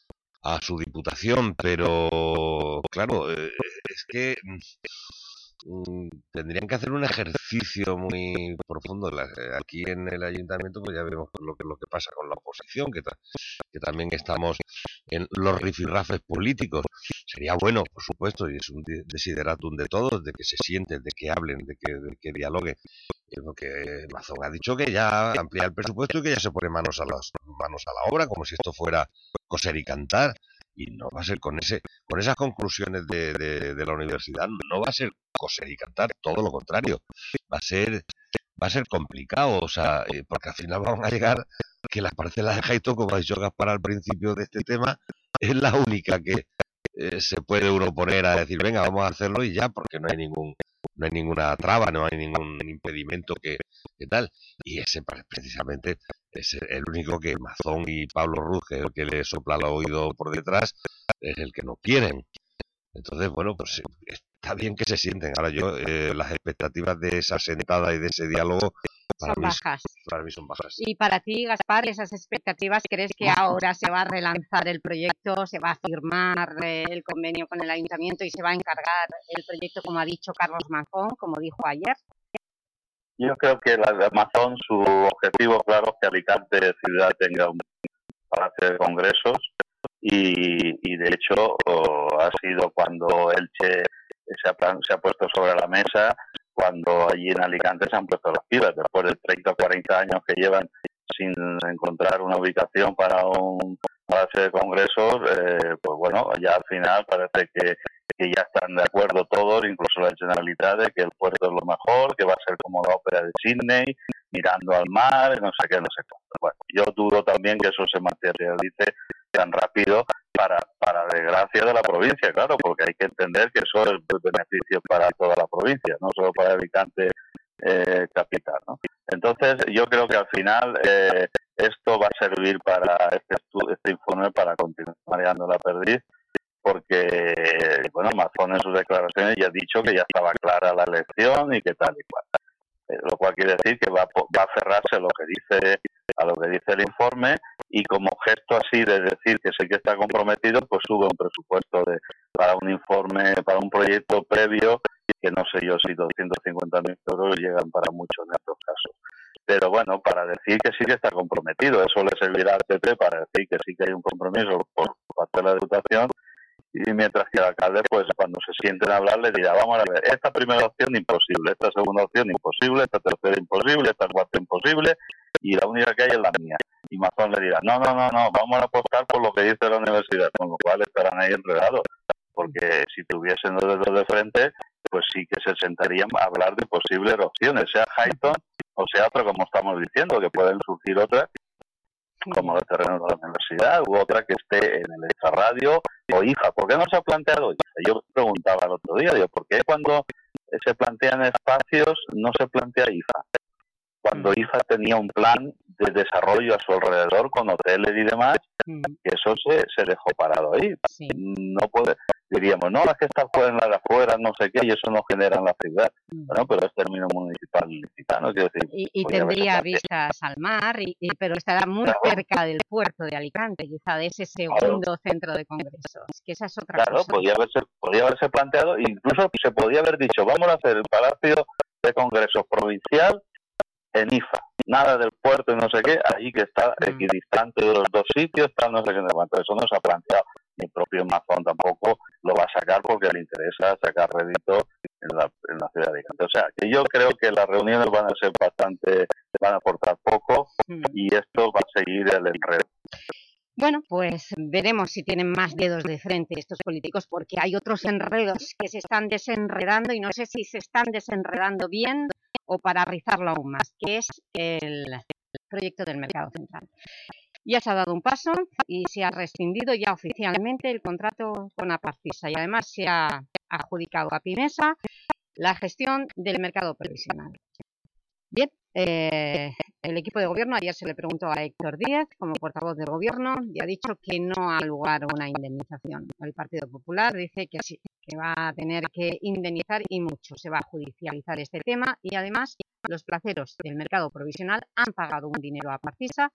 a su Diputación, pero claro, es que tendrían que hacer un ejercicio muy profundo. Aquí en el ayuntamiento pues ya vemos lo que, lo que pasa con la oposición, que, ta, que también estamos en los rifirrafes políticos. Sería bueno, por supuesto, y es un desideratum de todos, de que se sienten, de que hablen, de que, de que dialoguen. Porque Mazón ha dicho que ya amplía el presupuesto y que ya se pone manos a, las, manos a la obra, como si esto fuera coser y cantar. Y no va a ser con ese con esas conclusiones de, de, de la universidad, no va a ser coser y cantar, todo lo contrario. Va a ser va a ser complicado, o sea, eh, porque al final vamos a llegar que las parcelas de Jaito, como ha dicho Gaspar al principio de este tema, es la única que eh, se puede uno poner a decir, venga, vamos a hacerlo y ya, porque no hay ningún no hay ninguna traba, no hay ningún impedimento que, que tal. Y ese precisamente es el único que Mazón y Pablo Ruz, que es el que le sopla al oído por detrás, es el que no quieren. Entonces, bueno, pues está bien que se sienten. Ahora yo, eh, las expectativas de esa sentada y de ese diálogo para son mí, bajas. Para mí son bajas. Y para ti, Gaspar, esas expectativas, ¿crees que ahora se va a relanzar el proyecto, se va a firmar eh, el convenio con el ayuntamiento y se va a encargar el proyecto, como ha dicho Carlos Mazón, como dijo ayer? Yo creo que la de Amazon, su objetivo claro es que Alicante ciudad tenga un palacio de congresos y, y de hecho oh, ha sido cuando Elche se ha, se ha puesto sobre la mesa, cuando allí en Alicante se han puesto las pilas, después de treinta o cuarenta años que llevan sin encontrar una ubicación para un palacio de congresos, eh, pues bueno, ya al final parece que que ya están de acuerdo todos, incluso la Generalitat, de que el puerto es lo mejor, que va a ser como la ópera de Sydney, mirando al mar, no sé qué, no sé cuánto. Bueno, yo dudo también que eso se materialice tan rápido para, para desgracia de la provincia, claro, porque hay que entender que eso es beneficio para toda la provincia, no solo para Alicante eh, capital, ¿no? Entonces, yo creo que al final eh, esto va a servir para este, este informe para continuar mareando la perdiz, porque, bueno, Mazón en sus declaraciones ya ha dicho que ya estaba clara la elección y que tal y cual. Eh, lo cual quiere decir que va, va a aferrarse a lo que dice a lo que dice el informe y como gesto así de decir que sí que está comprometido, pues sube un presupuesto de para un informe, para un proyecto previo, que no sé yo si doscientos cincuenta mil euros llegan para muchos en estos casos. pero bueno, para decir que sí que está comprometido. Eso le servirá al P P para decir que sí que hay un compromiso por parte de la Diputación, y mientras que el alcalde, pues cuando se sienten a hablar, le dirá, vamos a ver, esta primera opción imposible, esta segunda opción imposible, esta tercera imposible, esta cuarta imposible, y la única que hay es la mía. Y Mazón le dirá, no, no, no, no, vamos a apostar por lo que dice la universidad, con lo cual estarán ahí enredados, porque si tuviesen los dedos de frente, pues sí que se sentarían a hablar de posibles opciones, sea Highton o sea otra, como estamos diciendo, que pueden surgir otras, como los terrenos de la universidad, u otra que esté en el extrarradio o I F A. ¿Por qué no se ha planteado I F A? Yo preguntaba el otro día, digo, ¿por qué cuando se plantean espacios no se plantea I F A? Cuando I F A tenía un plan de desarrollo a su alrededor con hoteles y demás, que eso se, se dejó parado ahí. Sí. No puede, diríamos, no, es que está fuera en la de afuera, no sé qué, y eso no genera en la ciudad. Bueno, pero es término municipal licitano, quiero decir. Y, y tendría vistas al mar, y, y, pero estará muy claro. cerca del puerto de Alicante, quizá de ese segundo claro. centro de congresos, que esa es otra claro, cosa. Claro, podía haberse, podía haberse planteado, incluso se podía haber dicho, vamos a hacer el Palacio de Congresos Provincial en I F A, nada del puerto y no sé qué, ahí que está equidistante de los dos sitios, está no sé qué, eso no se ha planteado. Mi propio Mazón tampoco lo va a sacar porque le interesa sacar rédito en la, en la ciudad de Alicante. O sea, que yo creo que las reuniones van a ser bastante, van a aportar poco y esto va a seguir el enredo. Bueno, pues veremos si tienen más dedos de frente estos políticos, porque hay otros enredos que se están desenredando y no sé si se están desenredando bien o para rizarlo aún más, que es el proyecto del Mercado Central. Ya se ha dado un paso y se ha rescindido ya oficialmente el contrato con Aparcisa y además se ha adjudicado a Pimesa la gestión del mercado provisional. Bien, eh, el equipo de gobierno, ayer se le preguntó a Héctor Díez, como portavoz del gobierno, y ha dicho que no ha lugar una indemnización. El Partido Popular dice que sí, que va a tener que indemnizar y mucho. Se va a judicializar este tema y además los placeros del mercado provisional han pagado un dinero a Aparcisa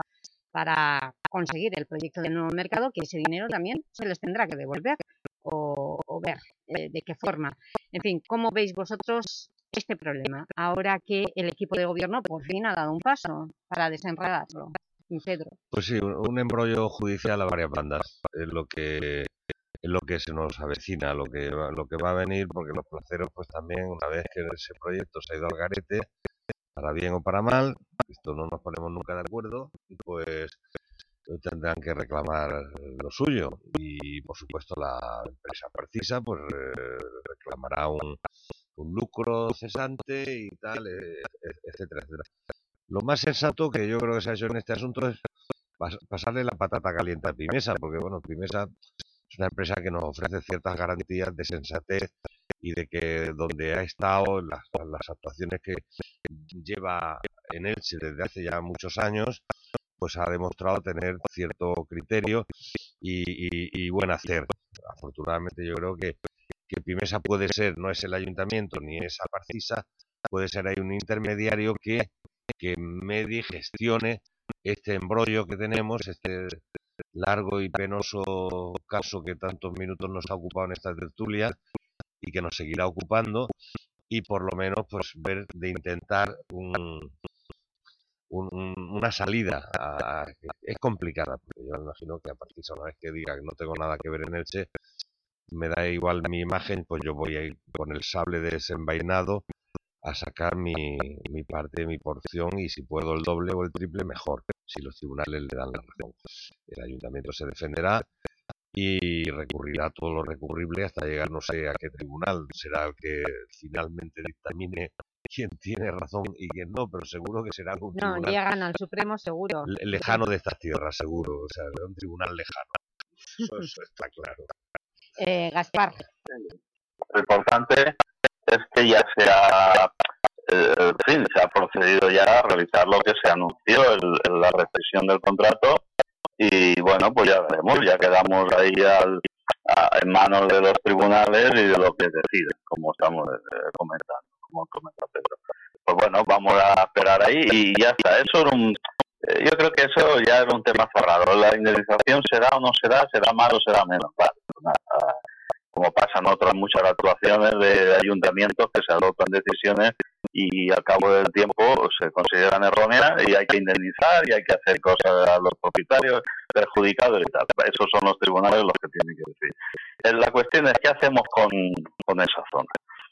para conseguir el proyecto del nuevo mercado, que ese dinero también se les tendrá que devolver o, o ver eh, de qué forma. En fin, ¿cómo veis vosotros este problema, ahora que el equipo de gobierno por fin ha dado un paso para desenredarlo? Pedro. Pues sí, un, un embrollo judicial a varias bandas, es lo que es lo que se nos avecina, lo que, lo que va a venir, porque los placeros, pues también, una vez que ese proyecto se ha ido al garete, para bien o para mal, esto no nos ponemos nunca de acuerdo, pues tendrán que reclamar lo suyo, y por supuesto la empresa Aparcisa pues eh, reclamará un, un lucro cesante y tal, eh, etcétera, etcétera. Lo más sensato que yo creo que se ha hecho en este asunto es pas pasarle la patata caliente a Pimesa, porque bueno, Pimesa es una empresa que nos ofrece ciertas garantías de sensatez y de que donde ha estado, las, las actuaciones que lleva en Elche desde hace ya muchos años, pues ha demostrado tener cierto criterio y, y, y buen hacer. Afortunadamente yo creo que, que Pimesa puede ser, no es el ayuntamiento ni es Aparcisa, puede ser ahí un intermediario que, que medie, gestione este embrollo que tenemos, este largo y penoso caso que tantos minutos nos ha ocupado en esta tertulia y que nos seguirá ocupando, y por lo menos pues ver de intentar un, un, una salida. A, a, es complicada, porque yo me imagino que a partir de una vez que diga que no tengo nada que ver en Elche, me da igual mi imagen, pues yo voy a ir con el sable desenvainado a sacar mi, mi parte, mi porción, y si puedo el doble o el triple, mejor, si los tribunales le dan la razón. El ayuntamiento se defenderá y recurrirá todo lo recurrible hasta llegar no sé a qué tribunal será el que finalmente dictamine quién tiene razón y quién no, pero seguro que será un no, tribunal... No, llegan al Supremo seguro. Le lejano de estas tierras, seguro, o sea, un tribunal lejano. Eso, eso está claro. Eh, Gaspar. Lo importante es que ya se ha, eh, en fin, se ha procedido ya a realizar lo que se anunció, el, el, la rescisión del contrato, y bueno, pues ya veremos, ya quedamos ahí al, a, en manos de los tribunales y de lo que deciden, como estamos eh, comentando, como comenta Pedro. Pues bueno, vamos a esperar ahí y ya está. Eso era un, eh, yo creo que eso ya era un tema cerrado. La indemnización será o no será, será más o será menos. Vale, nada, como pasan otras muchas actuaciones de ayuntamientos que se adoptan decisiones y al cabo del tiempo se consideran erróneas y hay que indemnizar y hay que hacer cosas a los propietarios perjudicados y tal. Esos son los tribunales los que tienen que decir. Eh, La cuestión es qué hacemos con, con esa zona.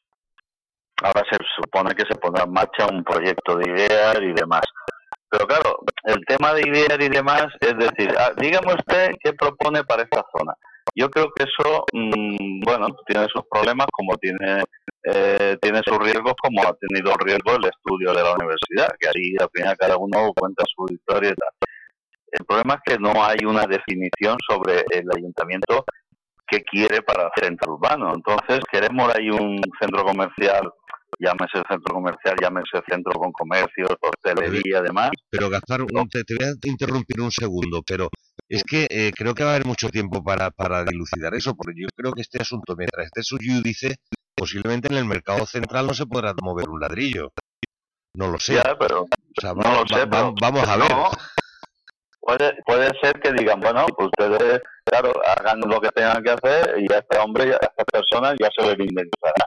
Ahora se supone que se pondrá en marcha un proyecto de ideas y demás. Pero claro, el tema de ideas y demás, es decir, ah, dígame usted qué propone para esta zona. Yo creo que eso, mmm, bueno, tiene sus problemas como tiene eh, tiene sus riesgos, como ha tenido riesgo el estudio de la universidad, que ahí al final cada uno cuenta su historia y tal. El problema es que no hay una definición sobre el ayuntamiento que quiere para el centro urbano. Entonces queremos ahí un centro comercial, llámese centro comercial, llámese centro con comercios, hostelería, además. Pero Gaspar, un, te, te voy a interrumpir un segundo, pero es que eh, creo que va a haber mucho tiempo para, para dilucidar eso, porque yo creo que este asunto, mientras esté su judice, posiblemente en el mercado central no se podrá mover un ladrillo. No lo sé. Ya, pero, o sea, no va, lo sé, va, pero vamos a ver. No, puede, puede ser que digan, bueno, pues ustedes, claro, hagan lo que tengan que hacer y a este hombre, a esta persona ya se le indemnizará.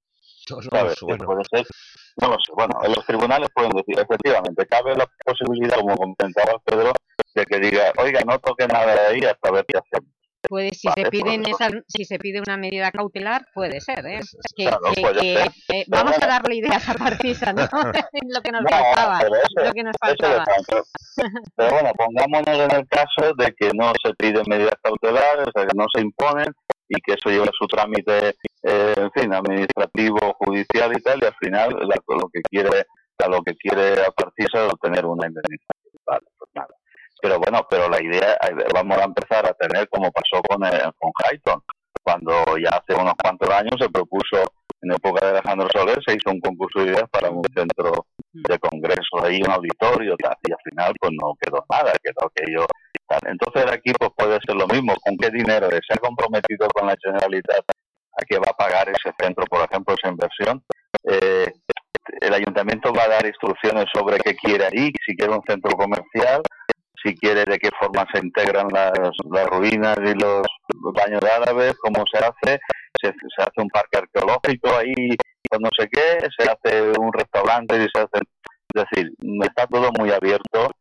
¿Sabes? Bueno. Puede ser, no lo sé. Bueno, en los tribunales pueden decir, efectivamente, cabe la posibilidad, como comentaba Pedro, de que diga, oiga, no toque nada de ahí hasta ver qué hacemos. Puede, si Vale, se piden pues, esa, si se pide una medida cautelar, puede ser, ¿eh? Que, Claro, que, puede que, ser. eh, Pero vamos bueno. a darle ideas a Partisa, ¿no? Lo que nos No, faltaba, pero eso- lo que nos eso de faltaba. tanto. Pero bueno, pongámonos en el caso de que no se piden medidas cautelares, o sea, que no se imponen y que eso lleva su trámite, eh, en fin, administrativo, judicial y tal, y al final la, lo que quiere, a lo que quiere a Partisa es obtener una indemnización. Vale, pues nada. Pero bueno, pero la idea, vamos a empezar a tener como pasó con, el, con Highton, cuando ya hace unos cuantos años se propuso, en época de Alejandro Soler, se hizo un concurso de ideas para un centro de congresos ahí, un auditorio, tal, y al final pues no quedó nada, quedó aquello. Tal. Entonces aquí pues puede ser lo mismo, ¿con qué dinero se ha comprometido con la Generalitat a que va a pagar ese centro, por ejemplo, esa inversión? Eh, el ayuntamiento va a dar instrucciones sobre qué quiere ahí, si quiere un centro comercial, si quiere de qué forma se integran las, las ruinas y los, los baños árabes, cómo se hace, se, se hace un parque arqueológico ahí, con no sé qué, se hace un restaurante y se hace, es decir, está todo muy abierto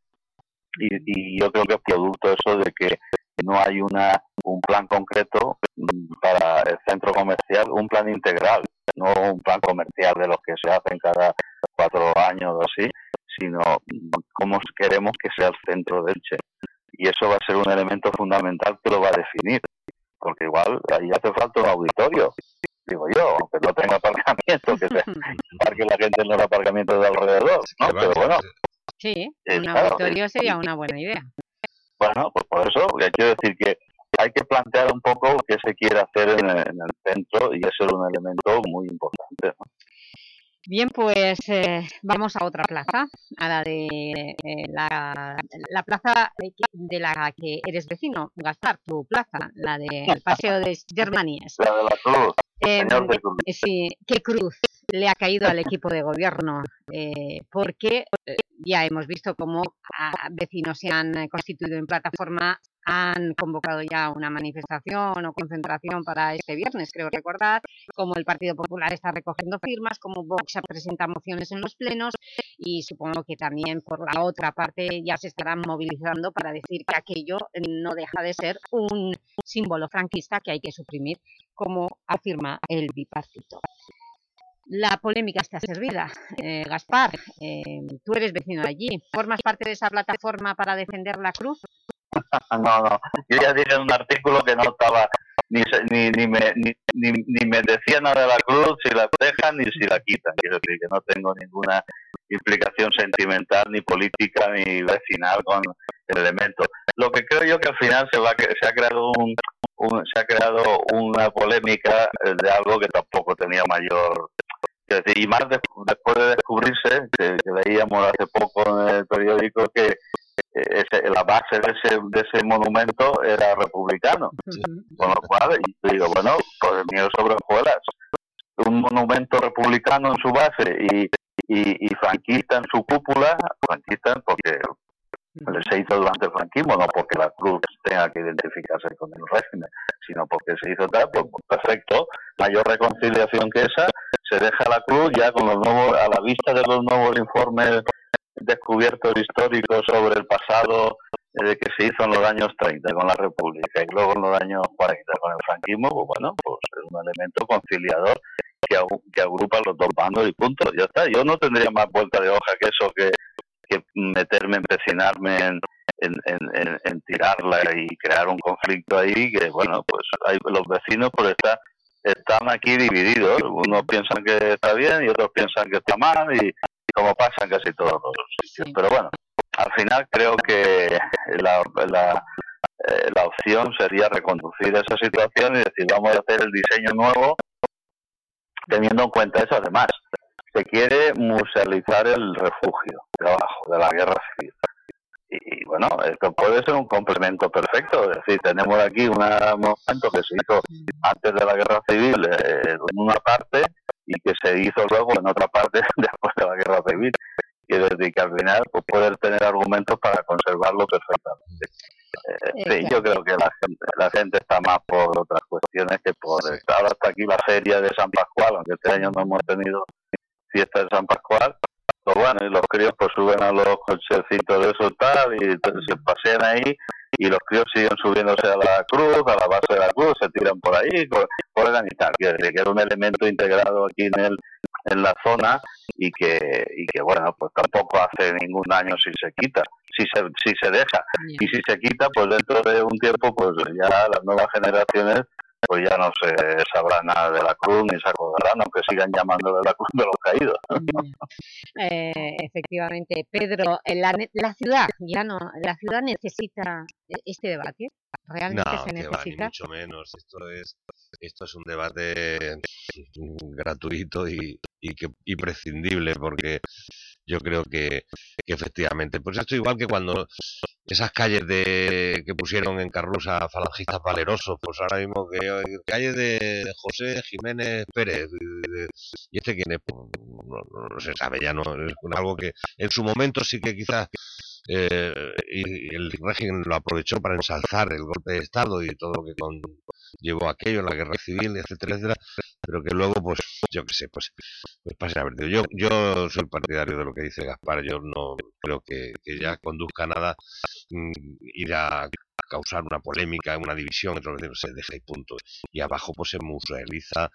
y, y yo creo que es producto eso de que no hay una un plan concreto para el centro comercial, un plan integral, no un plan comercial de los que se hacen cada cuatro años o así, sino cómo queremos que sea el centro de Elche. Y eso va a ser un elemento fundamental que lo va a definir, porque igual ahí hace falta un auditorio, digo yo, aunque no tenga aparcamiento, que se parque la gente en los aparcamientos de alrededor, ¿no? Pero bueno. Sí, eh, un claro, auditorio eh, sería una buena idea. Bueno, pues por eso, quiero decir que hay que plantear un poco qué se quiere hacer en el, en el centro y eso es un elemento muy importante, ¿no? Bien, pues eh, vamos a otra plaza, a la de eh, la, la plaza de la que eres vecino, Gaspar, tu plaza, la del Paseo de Germanies. La de la Cruz, Eh, señor de Cruz. eh, sí, ¿qué cruz le ha caído al equipo de gobierno? Eh, porque eh, ya hemos visto cómo ah, vecinos se han eh, constituido en plataforma, han convocado ya una manifestación o concentración para este viernes, creo recordar, como el Partido Popular está recogiendo firmas, como Vox presenta mociones en los plenos y supongo que también por la otra parte ya se estarán movilizando para decir que aquello no deja de ser un símbolo franquista que hay que suprimir, como afirma el bipartito. La polémica está servida. Eh, Gaspar, eh, tú eres vecino de allí. ¿Formas parte de esa plataforma para defender la cruz? No, no. Yo ya dije en un artículo que no estaba, ni, se- ni, ni, me, ni, ni, ni me decía nada de la cruz, si la dejan ni si la quitan. Quiero decir que no tengo ninguna implicación sentimental, ni política, ni vecinal con el elemento. Lo que creo yo que al final se va a cre- se ha creado un, un- se ha creado una polémica eh, de algo que tampoco tenía mayor. Es decir, y más de- después de descubrirse, que, que leíamos hace poco en el periódico que ese, la base de ese, de ese monumento era republicano, con lo cual yo digo, bueno, pues mío sobre hojuelas, un monumento republicano en su base y, y, y franquista en su cúpula, franquista porque se hizo durante el franquismo, no porque la cruz tenga que identificarse con el régimen, sino porque se hizo tal, pues perfecto, mayor reconciliación que esa, se deja la cruz ya con los nuevos, a la vista de los nuevos informes descubiertos históricos sobre el pasado de que se hizo en los años treinta con la República y luego en los años cuarenta con el franquismo, pues bueno, pues es un elemento conciliador que, que agrupa los dos bandos y punto, ya está. Yo no tendría más vuelta de hoja que eso, que, que meterme, empecinarme en, en, en, en tirarla y crear un conflicto ahí, que bueno, pues hay, los vecinos pues está, están aquí divididos, unos piensan que está bien y otros piensan que está mal, y, y como pasa en casi todos los sitios, sí. Pero bueno, al final creo que la, la, eh, la opción sería reconducir esa situación y decir, vamos a hacer el diseño nuevo teniendo en cuenta eso. Además, se quiere musealizar el refugio de abajo, de la guerra civil. Y, y bueno, esto puede ser un complemento perfecto. Es decir, tenemos aquí una, un momento que se hizo antes de la guerra civil eh, en una parte y que se hizo luego en otra parte después de la guerra civil. Quiere decir que al final pues, poder tener argumentos para conservarlo perfectamente. Eh, sí, yo creo que la gente, la gente está más por otras cuestiones que por... Ahora está aquí la feria de San Pascual, aunque este año no hemos tenido fiesta de San Pascual. Pues bueno, y los críos pues suben a los cochecitos de eso tal, y entonces se pasean ahí, y los críos siguen subiéndose a la cruz, a la base de la cruz, se tiran por ahí, por, por organizar. Quiere decir que era un elemento integrado aquí en el en la zona y que y que bueno, pues tampoco hace ningún daño si se quita, si se si se deja. Y si se quita, pues dentro de un tiempo pues ya las nuevas generaciones pues ya no se sabrá nada de la cruz ni se acordarán, aunque sigan llamando de la cruz de los caídos. Eh, efectivamente, Pedro, la, la ciudad ya no, la ciudad necesita este debate. ¿Realmente no, se necesita? Va, ni mucho menos. Esto es esto es un debate gratuito y, y que imprescindible, porque yo creo que, que efectivamente, pues esto igual que cuando esas calles de que pusieron en Carrusa falangistas valerosos, pues ahora mismo que calles de José Jiménez Pérez, y este quién es, pues no, no se sabe, ya no es algo que en su momento sí que quizás eh, y el régimen lo aprovechó para ensalzar el golpe de Estado y todo lo que con, llevó aquello, la guerra civil, etcétera, etcétera, pero que luego, pues, yo qué sé, pues, pues pasen a ver. Yo, yo soy partidario de lo que dice Gaspar, yo no creo que, que ya conduzca a nada mm, ir a causar una polémica, una división, entonces se deja y punto. Y abajo, pues, se musealiza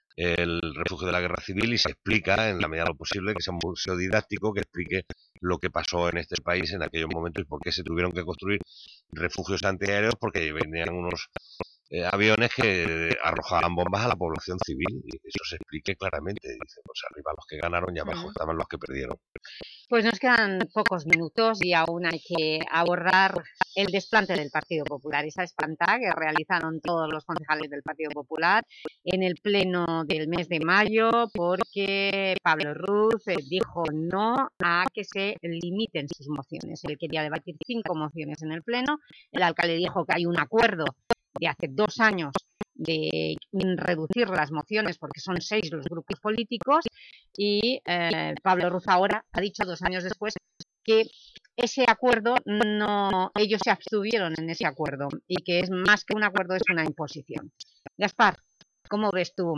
el refugio de la guerra civil y se explica en la medida de lo posible, que sea un museo didáctico que explique lo que pasó en este país en aquellos momentos y por qué se tuvieron que construir refugios antiaéreos, porque venían unos eh, aviones que arrojaban bombas a la población civil, y eso se explique claramente. Dice, pues arriba los que ganaron y abajo estaban los que perdieron. Pues nos quedan pocos minutos y aún hay que abordar el desplante del Partido Popular, esa esplantada que realizaron todos los concejales del Partido Popular en el pleno del mes de mayo, porque Pablo Ruz dijo no a que se limiten sus mociones. Él quería debatir cinco mociones en el pleno, el alcalde dijo que hay un acuerdo de hace dos años de reducir las mociones porque son seis los grupos políticos y eh, Pablo Ruz ahora ha dicho dos años después que ese acuerdo no, ellos se abstuvieron en ese acuerdo y que es más que un acuerdo, es una imposición. Gaspar, ¿cómo ves tú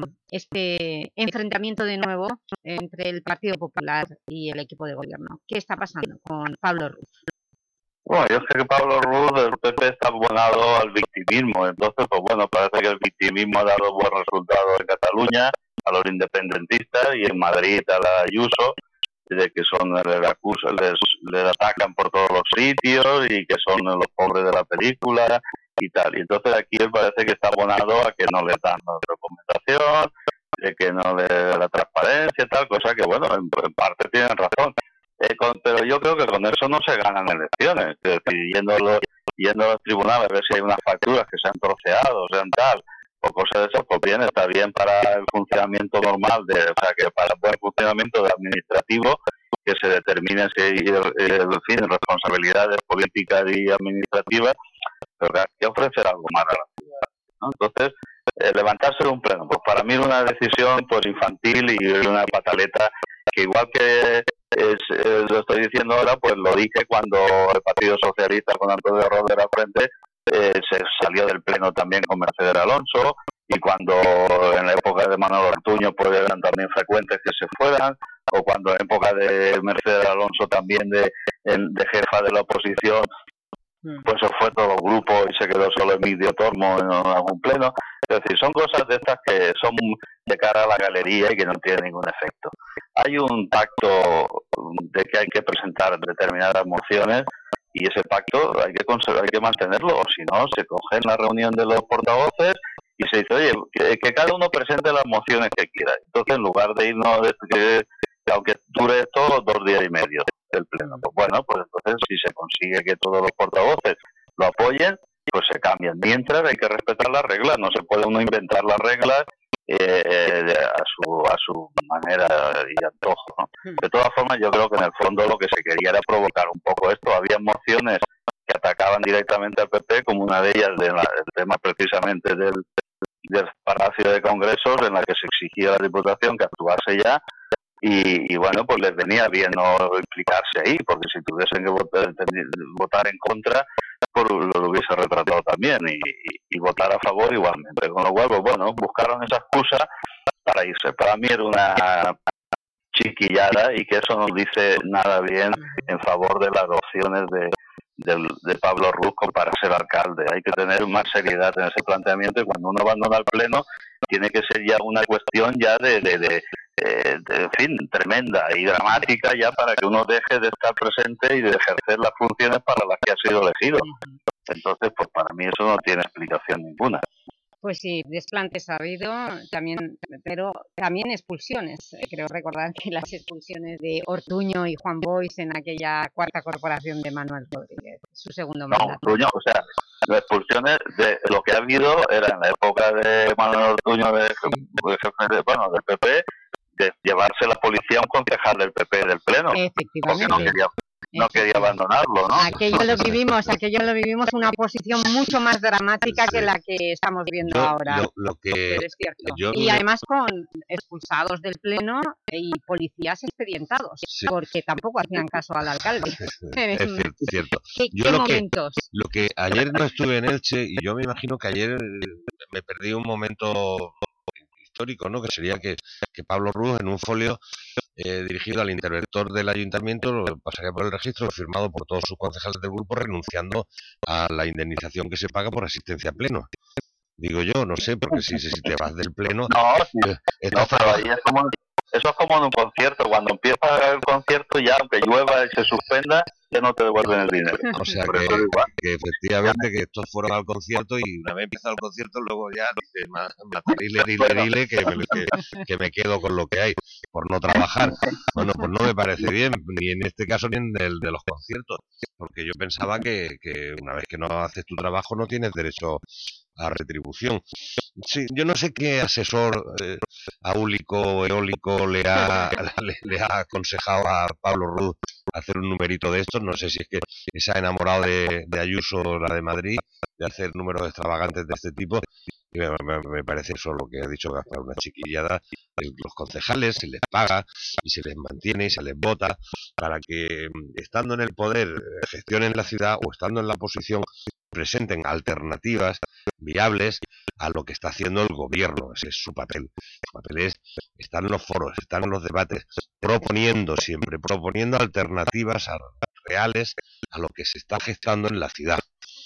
este enfrentamiento de nuevo entre el Partido Popular y el equipo de gobierno? ¿Qué está pasando con Pablo Ruz? Bueno, yo sé que Pablo Ruz del P P está abonado al victimismo, entonces pues bueno, parece que el victimismo ha dado buen resultado en Cataluña a los independentistas y en Madrid a la Ayuso, de que son les acusan, les, les atacan por todos los sitios y que son los pobres de la película y tal. Y entonces aquí él parece que está abonado a que no le dan la documentación, de que no le da la transparencia y tal, cosa que bueno, en, en parte tienen razón. Eh, con, pero yo creo que con eso no se ganan elecciones, es decir, yendo, los, yendo a los tribunales a ver si hay unas facturas que se han troceado, sean tal, o cosas de eso, pues bien, está bien para el funcionamiento normal, de, o sea, que para el buen funcionamiento del administrativo, que se determinen si hay, en fin, responsabilidades políticas y administrativas, pero que hay que ofrecer algo más a la ciudad, ¿no? Entonces, eh, levantarse de un pleno, pues para mí era una decisión pues infantil y una pataleta que igual que es, es, lo estoy diciendo ahora, pues lo dije cuando el Partido Socialista con Antonio Roder al frente eh, se salió del pleno también con Mercedes Alonso, y cuando en la época de Manuel Ortuño pues eran también frecuentes que se fueran, o cuando en época de Mercedes Alonso también de, de jefa de la oposición, pues se fue todo el grupo y se quedó solo Emilio Tormo en algún pleno. Es decir, son cosas de estas que son de cara a la galería y que no tienen ningún efecto. Hay un pacto de que hay que presentar determinadas mociones y ese pacto hay que conservar, hay que mantenerlo, o si no, se coge en la reunión de los portavoces y se dice, oye, que, que cada uno presente las mociones que quiera. Entonces, en lugar de irnos, de, que, que aunque dure esto dos días y medio el pleno, pues bueno, pues entonces si se consigue que todos los portavoces lo apoyen, pues se cambian. Mientras hay que respetar las reglas, no se puede uno inventar las reglas eh, a su a su manera y antojo, ¿no? De todas formas, yo creo que en el fondo lo que se quería era provocar un poco esto. Había mociones que atacaban directamente al P P, como una de ellas del tema precisamente del, del Palacio de Congresos, en la que se exigía a la Diputación que actuase ya. Y, y bueno, pues les venía bien no implicarse ahí, porque si tuviesen que votar, votar en contra, pues lo hubiese retratado también, y, y, y votar a favor igualmente. Con lo cual, pues bueno, buscaron esa excusa para irse. Para mí era una chiquillada y que eso no dice nada bien en favor de las opciones de, de, de Pablo Ruz para ser alcalde. Hay que tener más seriedad en ese planteamiento, y cuando uno abandona el pleno tiene que ser ya una cuestión ya de, de, de, de, de en fin, tremenda y dramática, ya para que uno deje de estar presente y de ejercer las funciones para las que ha sido elegido. Entonces, pues para mí eso no tiene explicación ninguna. Pues sí, desplantes ha habido, también, pero también expulsiones. Creo recordar que las expulsiones de Ortuño y Juan Boix en aquella cuarta corporación de Manuel Rodríguez, su segundo no, mandato. Ortuño, o sea, las expulsiones de lo que ha habido era en la época de Manuel Ortuño, de, de jefe de, bueno, del P P, de llevarse la policía a un concejal del P P del Pleno, porque no quería... no quería abandonarlo, ¿no? Aquello lo vivimos, aquello lo vivimos una posición mucho más dramática sí. que la que estamos viendo yo, ahora. Lo, lo que, Pero es cierto. Yo, y además con expulsados del pleno y policías expedientados, sí. porque tampoco hacían caso al alcalde. Es cierto, cierto. ¿Qué, yo qué lo momentos? Que, lo que ayer no estuve en Elche, y yo me imagino que ayer me perdí un momento histórico, ¿no? Que sería que, que Pablo Ruz en un folio Eh, dirigido al interventor del ayuntamiento lo pasaría por el registro firmado por todos sus concejales del grupo, renunciando a la indemnización que se paga por asistencia a pleno. Digo yo, no sé, porque si, si te vas del pleno... No, sí. eh, no pero ahí es como, eso es como en un concierto. Cuando empieza el concierto, ya aunque llueva y se suspenda, ya no te devuelven el dinero. O sea que, que efectivamente que estos fueron al concierto, y una vez empezado el concierto, luego ya dice, matarile, rile, rile, que me, que, que me quedo con lo que hay, por no trabajar. Bueno, pues no me parece bien, ni en este caso ni en el de los conciertos, porque yo pensaba que, que una vez que no haces tu trabajo no tienes derecho a retribución. Sí, yo no sé qué asesor eh, áulico o eólico le ha, le, le ha aconsejado a Pablo Ruz hacer un numerito de estos. No sé si es que se ha enamorado de, de Ayuso, la de Madrid, de hacer números extravagantes de este tipo. Y me, me, me parece eso lo que ha dicho Gaspar, una chiquillada. Los concejales se les paga y se les mantiene y se les vota para que, estando en el poder, gestionen la ciudad, o estando en la oposición, presenten alternativas viables a lo que está haciendo el gobierno. Ese es su papel. Su papel es estar en los foros, estar en los debates, proponiendo siempre, proponiendo alternativas a, reales a lo que se está gestando en la ciudad.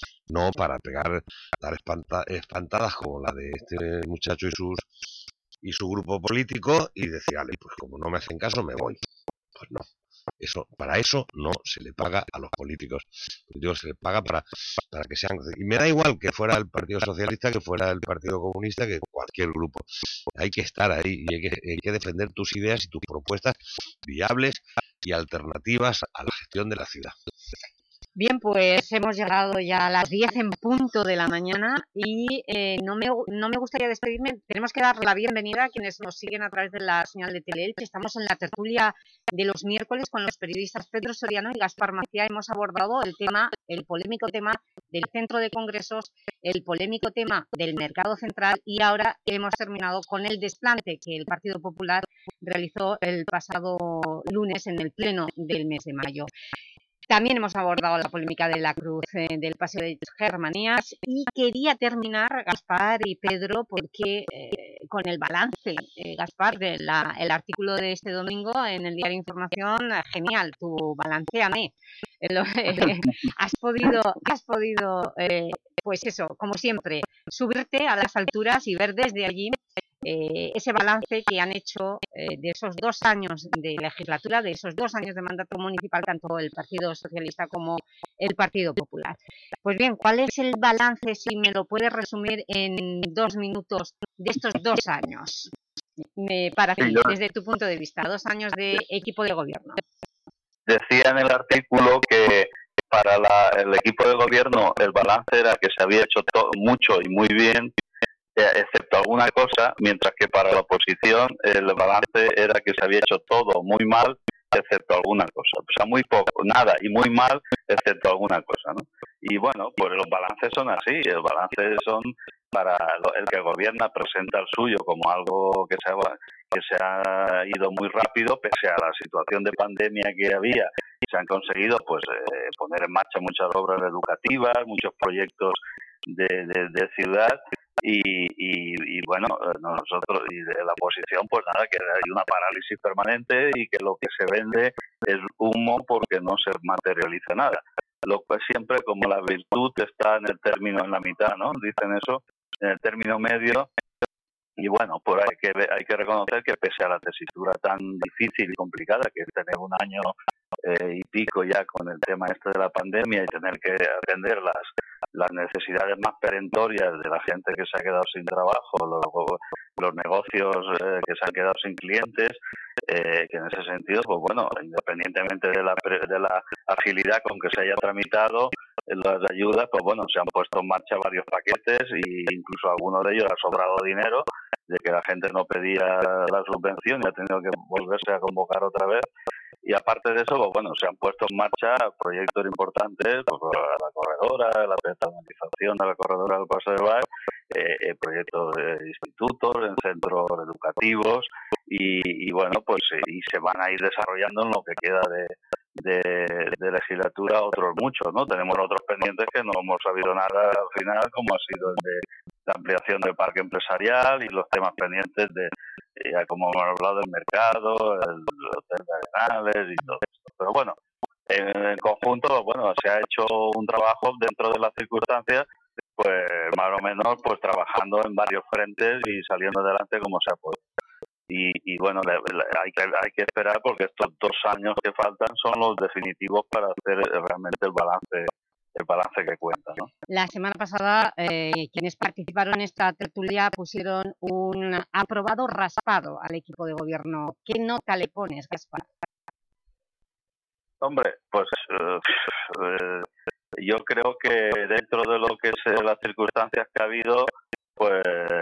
No para pegar, dar espanta, espantadas como la de este muchacho y sus y su grupo político y decir, vale, pues como no me hacen caso, me voy. Pues no. Eso, para eso no se le paga a los políticos. Yo se les paga para, para que sean... Y me da igual que fuera el Partido Socialista, que fuera el Partido Comunista, que cualquier grupo. Hay que estar ahí y hay que, hay que defender tus ideas y tus propuestas viables y alternativas a la gestión de la ciudad. Bien, pues hemos llegado ya a las diez en punto de la mañana y eh, no, me, no me gustaría despedirme. Tenemos que dar la bienvenida a quienes nos siguen a través de la señal de Teleelche. Estamos en la tertulia de los miércoles con los periodistas Pedro Soriano y Gaspar Macía. Hemos abordado el tema, el polémico tema del centro de congresos, el polémico tema del mercado central, y ahora hemos terminado con el desplante que el Partido Popular realizó el pasado lunes en el pleno del mes de mayo. También hemos abordado la polémica de la cruz eh, del Paseo de Germanías y quería terminar, Gaspar y Pedro, porque eh, con el balance, eh, Gaspar, del artículo de este domingo en el Diario Información, eh, genial, tu balanceame. Eh, lo, eh, has podido, has podido eh, pues eso, como siempre, subirte a las alturas y ver desde allí Eh, ese balance que han hecho eh, de esos dos años de legislatura, de esos dos años de mandato municipal, tanto el Partido Socialista como el Partido Popular. Pues bien, ¿cuál es el balance, si me lo puedes resumir en dos minutos, de estos dos años? Me, para ti, desde tu punto de vista, dos años de equipo de gobierno. Decía en el artículo que para la, el equipo de gobierno el balance era que se había hecho todo, mucho y muy bien, excepto alguna cosa, mientras que para la oposición el balance era que se había hecho todo muy mal, excepto alguna cosa. O sea, muy poco, nada y muy mal, excepto alguna cosa, ¿no? Y bueno, pues los balances son así, los balances son para el que gobierna, presenta el suyo como algo que se ha, que se ha ido muy rápido, pese a la situación de pandemia que había. Se han conseguido pues eh, poner en marcha muchas obras educativas, muchos proyectos de, de, de ciudad. Y, y, y bueno, nosotros y de la oposición pues nada, que hay una parálisis permanente y que lo que se vende es humo porque no se materializa nada. Lo que siempre, como la virtud está en el término, en la mitad, ¿no? Dicen eso, en el término medio. Y bueno, pues hay que hay que reconocer que pese a la tesitura tan difícil y complicada que es tener un año eh, y pico ya con el tema este de la pandemia y tener que atender las las necesidades más perentorias de la gente que se ha quedado sin trabajo, los, los negocios eh, que se han quedado sin clientes, eh, que en ese sentido, pues bueno, independientemente de la, de la agilidad con que se haya tramitado las ayudas, pues bueno, se han puesto en marcha varios paquetes e incluso algunos de ellos ha sobrado dinero, de que la gente no pedía la subvención y ha tenido que volverse a convocar otra vez. Y aparte de eso, pues bueno, se han puesto en marcha proyectos importantes, pues la corredora, la peatonalización de la corredora del Paso del Bay, eh, proyectos de institutos, en centros educativos y, y bueno, pues y se van a ir desarrollando en lo que queda de, de, de legislatura otros muchos, ¿no? Tenemos otros pendientes que no hemos sabido nada al final, como ha sido el de la ampliación del parque empresarial y los temas pendientes de, ya como hemos hablado, del mercado, el hotel de Arenales y todo esto. Pero bueno, en, en conjunto, bueno, se ha hecho un trabajo dentro de las circunstancias, pues más o menos, pues trabajando en varios frentes y saliendo adelante como se ha podido. Y, y bueno, le, le, hay, que, hay que esperar porque estos dos años que faltan son los definitivos para hacer realmente el balance el balance que cuenta, ¿no? La semana pasada, eh, quienes participaron en esta tertulia pusieron un aprobado raspado al equipo de gobierno. ¿Qué nota le pones, Gaspar? Hombre, pues eh, eh, yo creo que dentro de lo que es las circunstancias que ha habido, pues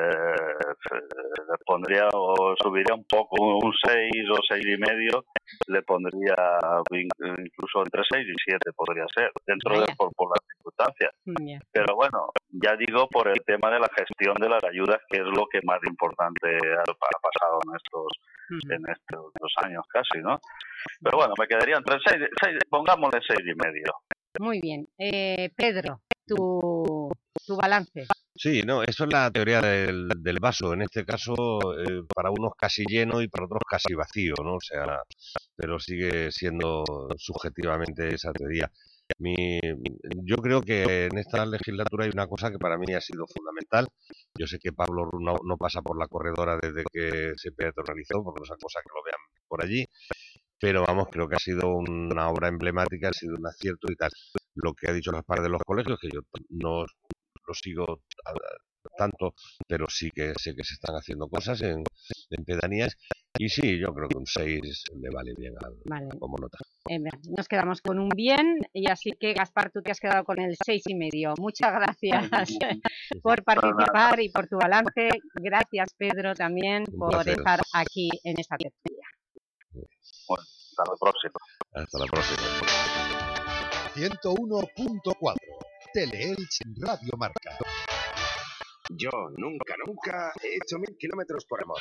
le pondría o subiría un poco, un seis o seis y medio, le pondría incluso entre seis y siete podría ser, dentro de por, por las circunstancias. Yeah. Pero bueno, ya digo por el tema de la gestión de las ayudas, que es lo que más importante ha pasado en estos, uh-huh. en estos dos años casi, ¿no? Pero bueno, me quedaría entre seis, seis pongámosle seis y medio. Muy bien. Eh, Pedro, tu, tu balance. Sí, no, eso es la teoría del, del vaso, en este caso eh, para unos casi lleno y para otros casi vacío, ¿no? O sea, pero sigue siendo subjetivamente esa teoría. Mi, yo creo que en esta legislatura hay una cosa que para mí ha sido fundamental. Yo sé que Pablo no, no pasa por la corredora desde que se peatonalizó, por esa cosa que lo vean por allí, pero vamos, creo que ha sido una obra emblemática, ha sido un acierto y tal. Lo que ha dicho Gaspar de los colegios, que yo no lo sigo tanto, pero sí que sé que se están haciendo cosas en, en pedanías y sí, yo creo que un seis le vale bien al, vale. como nota. Eh, nos quedamos con un bien y así que Gaspar, tú te has quedado con el seis y medio. Muchas gracias por participar y por tu balance. Gracias, Pedro, también un por placer. estar aquí en esta tertulia. Bueno, hasta la próxima. Hasta la próxima. ciento uno punto cuatro Teleelch Radio Marca. Yo nunca, nunca he hecho mil kilómetros por amor.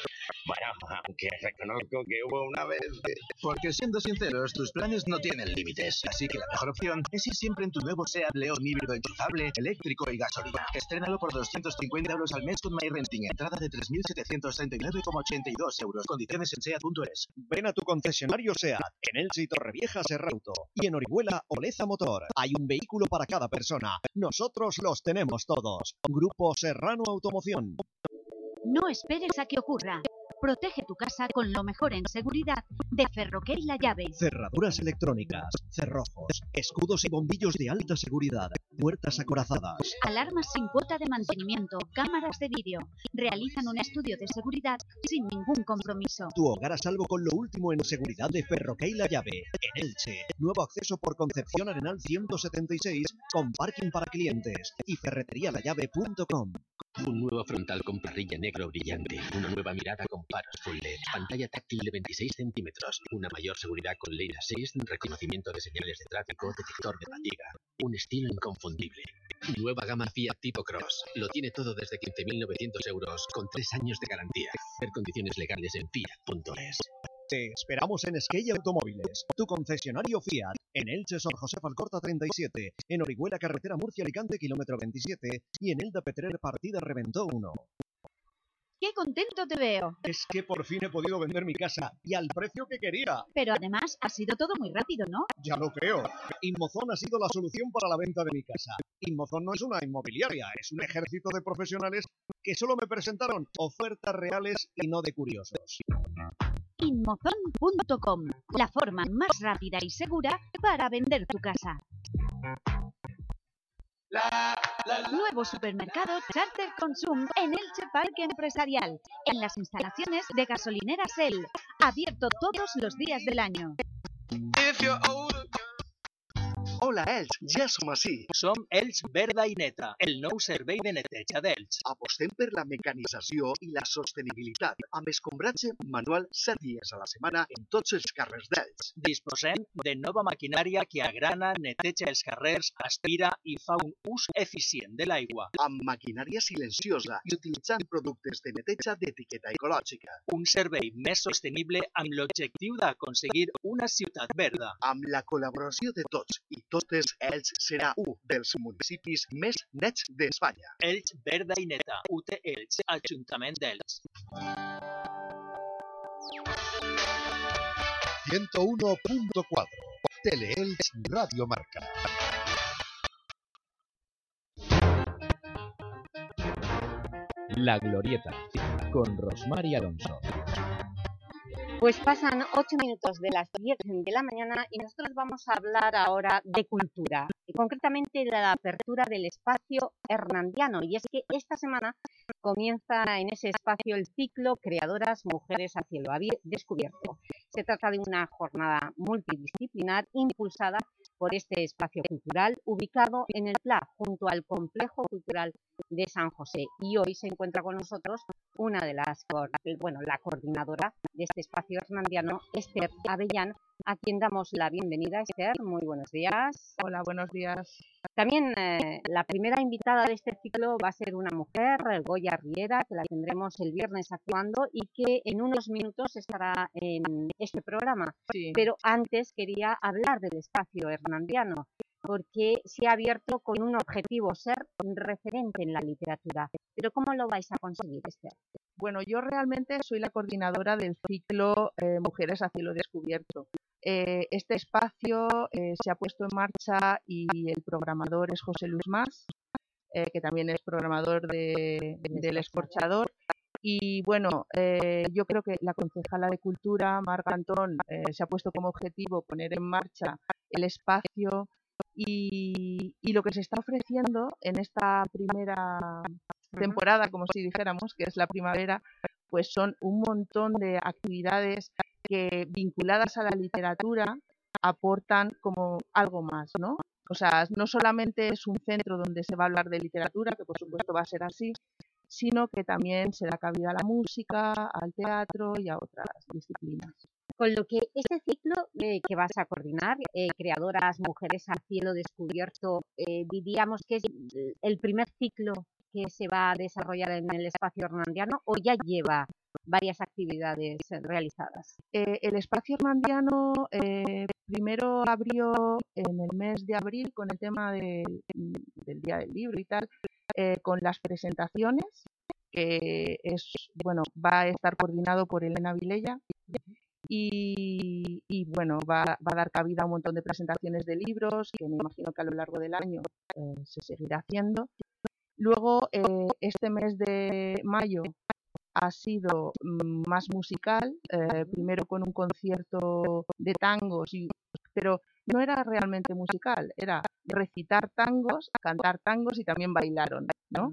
Bueno, aunque reconozco que hubo una vez... Porque siendo sinceros, tus planes no tienen límites, así que la mejor opción es ir siempre en tu nuevo SEAT León híbrido enchufable, eléctrico y gasolina. Estrénalo por doscientos cincuenta euros al mes con MyRenting, entrada de tres mil setecientos treinta y nueve coma ochenta y dos euros. Condiciones en seat punto es. Ven a tu concesionario SEAT, en Elche y Torrevieja Serrauto, y en Orihuela Oleza Motor. Hay un vehículo para cada persona. Nosotros los tenemos todos. Grupo Serrano Automoción. No esperes a que ocurra. Protege tu casa con lo mejor en seguridad de Ferroque y La Llave. Cerraduras electrónicas, cerrojos, escudos y bombillos de alta seguridad, puertas acorazadas. Alarmas sin cuota de mantenimiento, cámaras de vídeo. Realizan un estudio de seguridad sin ningún compromiso. Tu hogar a salvo con lo último en seguridad de Ferroque y La Llave. En Elche, nuevo acceso por Concepción Arenal ciento setenta y seis con parking para clientes y ferretería la llave punto com. Un nuevo frontal con parrilla negro brillante, una nueva mirada con faros full L E D, pantalla táctil de veintiséis centímetros, una mayor seguridad con Lane Assist, reconocimiento de señales de tráfico, detector de fatiga, un estilo inconfundible. Nueva gama Fiat Tipo Cross, lo tiene todo desde quince mil novecientos euros, con tres años de garantía. Ver condiciones legales en fiat punto es. Te esperamos en Esquella Automóviles, tu concesionario Fiat, en Elche Sor José Alcorta treinta y siete, en Orihuela Carretera Murcia-Alicante kilómetro veintisiete y en Elda Petrer Partida Reventó uno. ¡Qué contento te veo! Es que por fin he podido vender mi casa y al precio que quería. Pero además ha sido todo muy rápido, ¿no? Ya lo creo. Inmozón ha sido la solución para la venta de mi casa. Inmozón no es una inmobiliaria, es un ejército de profesionales que solo me presentaron ofertas reales y no de curiosos. Inmozón punto com, la forma más rápida y segura para vender tu casa. La, la, la. Nuevo supermercado Charter Consum en Elche Parque Empresarial, en las instalaciones de gasolinera Shell, abierto todos los días del año. Hola, Elx, ja som ací. Som Elx Verda i Neta, el nou servei de neteja d'Elx. Apostem per la mecanització i la sostenibilitat, amb escombratge manual set dies a la setmana en tots els carrers d'Elx. Disposem de nova maquinària que agrana, neteja els carrers, aspira i fa un ús eficient de l'aigua. Amb maquinària silenciosa i utilitzant productes de neteja d'etiqueta ecològica. Un servei més sostenible amb l'objectiu d'aconseguir una ciutat verda. Amb la col·laboració de tots i totes, Elx serà un dels municipis més nets d'Espanya. Elx Verda i Neta, U T Elx, Ajuntament d'Elx. ciento uno punto cuatro, Teleelch Radio Marca. La Glorieta, con Rosmar y Alonso. Pues pasan ocho minutos de las diez de la mañana y nosotros vamos a hablar ahora de cultura, y concretamente de la apertura del espacio hernandiano. Y es que esta semana comienza en ese espacio el ciclo Creadoras Mujeres a Cielo Descubierto. Se trata de una jornada multidisciplinar impulsada por este espacio cultural ubicado en el Pla, junto al Complejo Cultural de San José. Y hoy se encuentra con nosotros una de las, bueno, la coordinadora de este espacio hernandiano, Esther Avellán, a quien damos la bienvenida. Esther, muy buenos días. Hola, buenos días. También eh, la primera invitada de este ciclo va a ser una mujer, Goya Riera, que la tendremos el viernes actuando y que en unos minutos estará en este programa. Sí. Pero antes quería hablar del espacio hernandiano, porque se ha abierto con un objetivo, ser referente en la literatura. ¿Pero cómo lo vais a conseguir, Esther? Bueno, yo realmente soy la coordinadora del ciclo eh, Mujeres a Cielo Descubierto. Eh, este espacio eh, se ha puesto en marcha y el programador es José Luis Mas, eh, que también es programador de, del Escorchador. Y bueno, eh, yo creo que la concejala de Cultura, Marga Antón, eh, se ha puesto como objetivo poner en marcha el espacio y, y lo que se está ofreciendo en esta primera temporada, como si dijéramos, que es la primavera, pues son un montón de actividades que vinculadas a la literatura aportan como algo más, ¿no? O sea, no solamente es un centro donde se va a hablar de literatura, que por supuesto va a ser así, sino que también se da cabida a la música, al teatro y a otras disciplinas. Con lo que este ciclo eh, que vas a coordinar, eh, Creadoras Mujeres a Cielo Descubierto, eh, diríamos que es el primer ciclo que se va a desarrollar en el espacio hernandiano, o ya lleva varias actividades realizadas. Eh, el espacio hernandiano eh, primero abrió en el mes de abril con el tema del, del Día del Libro y tal, eh, con las presentaciones, que es, bueno, va a estar coordinado por Elena Vilella. Y, y bueno, va, va a dar cabida a un montón de presentaciones de libros que me imagino que a lo largo del año eh, se seguirá haciendo. Luego, eh, este mes de mayo ha sido mm, más musical, eh, primero con un concierto de tangos, y, pero no era realmente musical, era recitar tangos, cantar tangos y también bailaron, ¿no?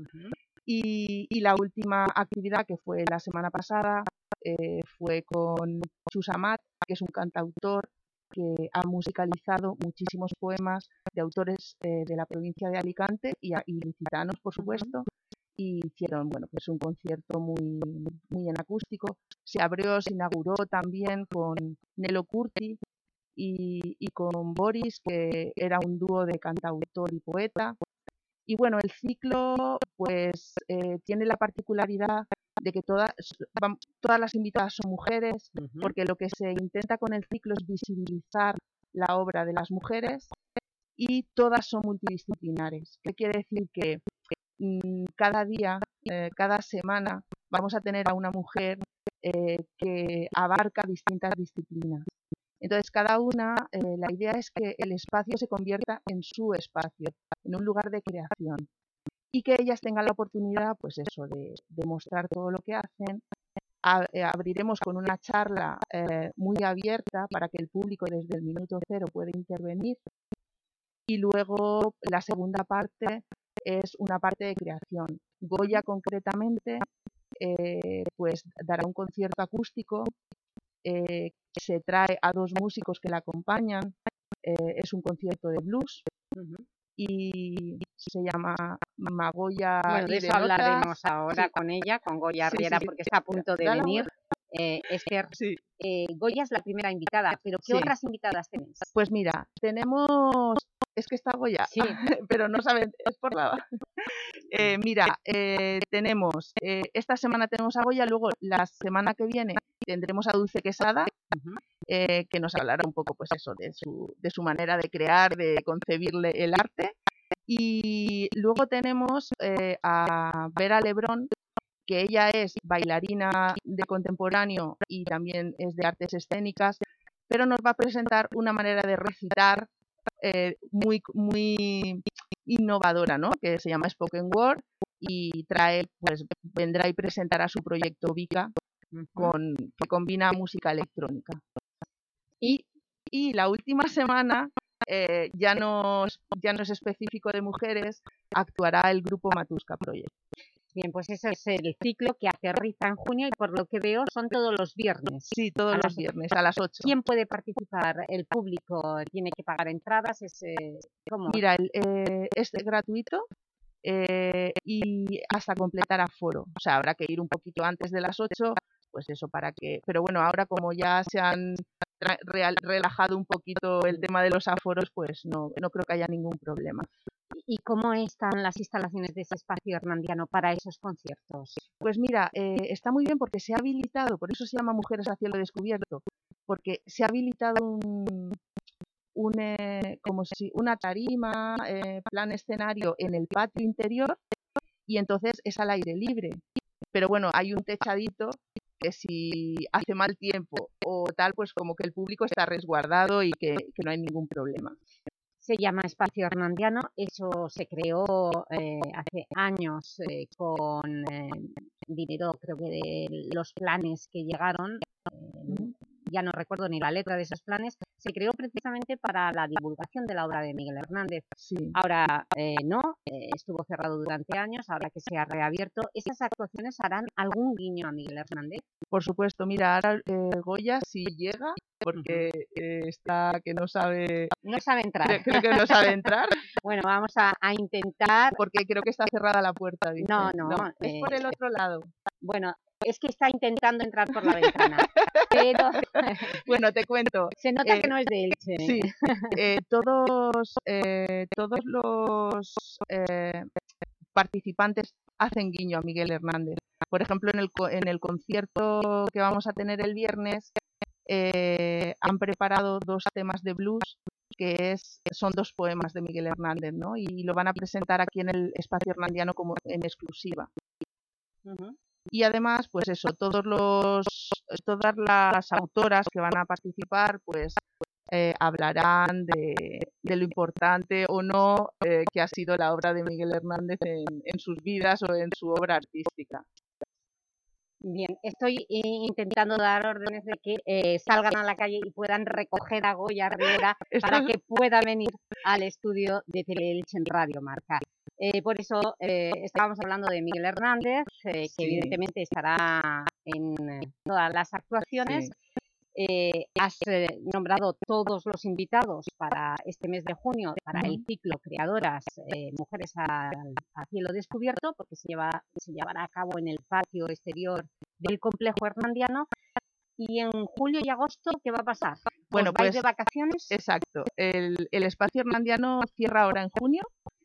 Y, y la última actividad, que fue la semana pasada, eh, fue con Chus Amat, que es un cantautor que ha musicalizado muchísimos poemas de autores eh, de la provincia de Alicante y, y licitanos, por supuesto, y hicieron, bueno, pues un concierto muy, muy en acústico. Se abrió, se inauguró también con Nelo Curti y, y con Boris, que era un dúo de cantautor y poeta. Y bueno, el ciclo pues eh, tiene la particularidad de que todas, todas las invitadas son mujeres, uh-huh. porque lo que se intenta con el ciclo es visibilizar la obra de las mujeres, y todas son multidisciplinares. ¿Qué quiere decir? Que mmm, cada día, eh, cada semana, vamos a tener a una mujer eh, que abarca distintas disciplinas. Entonces, cada una, eh, la idea es que el espacio se convierta en su espacio, en un lugar de creación, y que ellas tengan la oportunidad, pues eso, de, de mostrar todo lo que hacen. A, eh, abriremos con una charla eh, muy abierta para que el público desde el minuto cero pueda intervenir, y luego la segunda parte es una parte de creación. Goya, concretamente, eh, pues dará un concierto acústico. Eh, se trae a dos músicos que la acompañan, eh, es un concierto de blues, uh-huh. y se llama Magoya. Bueno, de y eso de hablaremos notas. ahora Sí. con ella, con Goya Sí, Riera, sí, sí. porque está a punto de Dale, venir. Eh, Esther, sí. eh, Goya es la primera invitada, pero ¿qué Sí. otras invitadas tenéis? Pues mira, tenemos, es que está Goya, sí. pero no saben, es por la... eh, mira, eh, tenemos, eh, esta semana tenemos a Goya, luego la semana que viene tendremos a Dulce Quesada, uh-huh. eh, que nos hablará un poco, pues eso, de su, de su manera de crear, de concebirle el arte. Y luego tenemos eh, a Vera Lebrón, que ella es bailarina de contemporáneo y también es de artes escénicas, pero nos va a presentar una manera de recitar eh, muy, muy innovadora, ¿no? Que se llama Spoken Word, y trae, pues vendrá y presentará su proyecto Vika, uh-huh. con, que combina música electrónica. Y, y la última semana, eh, ya, no, ya no es específico de mujeres, actuará el grupo Matuska Project. Bien, pues ese es el ciclo que aterriza en junio y por lo que veo son todos los viernes. Sí, todos los viernes a las ocho. ¿Quién puede participar? ¿El público tiene que pagar entradas? ¿Es, eh, ¿cómo? Mira, el, eh, es gratuito eh, y hasta completar aforo. O sea, habrá que ir un poquito antes de las ocho, pues eso para que... Pero bueno, ahora como ya se han real, relajado un poquito el tema de los aforos, pues no, no creo que haya ningún problema. ¿Y cómo están las instalaciones de ese espacio hernandiano para esos conciertos? Pues mira, eh, está muy bien porque se ha habilitado, por eso se llama Mujeres a Cielo Descubierto, porque se ha habilitado un, un, eh, como si, una tarima, eh, plan escenario en el patio interior, y entonces es al aire libre. Pero bueno, hay un techadito que si hace mal tiempo o tal, pues como que el público está resguardado y que, que no hay ningún problema. Se llama Espacio Hernandiano, eso se creó eh, hace años eh, con eh, dinero, creo que de los planes que llegaron, eh, ya no recuerdo ni la letra de esos planes, se creó precisamente para la divulgación de la obra de Miguel Hernández. Sí. Ahora eh, no, eh, estuvo cerrado durante años, ahora que se ha reabierto, ¿esas actuaciones harán algún guiño a Miguel Hernández? Por supuesto, mira, ahora eh, Goya si llega, porque eh, está que no sabe... No sabe entrar. Creo, creo que no sabe entrar. Bueno, vamos a, a intentar... Porque creo que está cerrada la puerta, dice. No, no. no eh, es por el otro lado. Bueno, es que está intentando entrar por la ventana, pero... Bueno, te cuento. Se nota eh, que no es de Elche. Sí, eh, todos, eh, todos los eh, participantes hacen guiño a Miguel Hernández. Por ejemplo, en el, en el concierto que vamos a tener el viernes, eh, han preparado dos temas de blues, que es, son dos poemas de Miguel Hernández, ¿no? Y lo van a presentar aquí en el Espacio Hernandiano como en exclusiva. Uh-huh. Y además, pues eso, todos los, todas las autoras que van a participar, pues eh, hablarán de, de lo importante o no eh, que ha sido la obra de Miguel Hernández en, en sus vidas o en su obra artística. Bien, estoy intentando dar órdenes de que eh, salgan a la calle y puedan recoger a Goya Riera para que pueda venir al estudio de Teleelch en Radio Marca. Eh, por eso eh, estábamos hablando de Miguel Hernández, eh, que Sí. evidentemente estará en eh, todas las actuaciones. Sí. Eh, has eh, nombrado todos los invitados para este mes de junio, para Ujú. el ciclo Creadoras, eh, Mujeres al, a Cielo Descubierto, porque se, lleva, se llevará a cabo en el patio exterior del complejo hernandiano. Y en julio y agosto, ¿qué va a pasar? Bueno, ¿Os vais pues de vacaciones? exacto. El, el Espacio Hernandiano cierra ahora en junio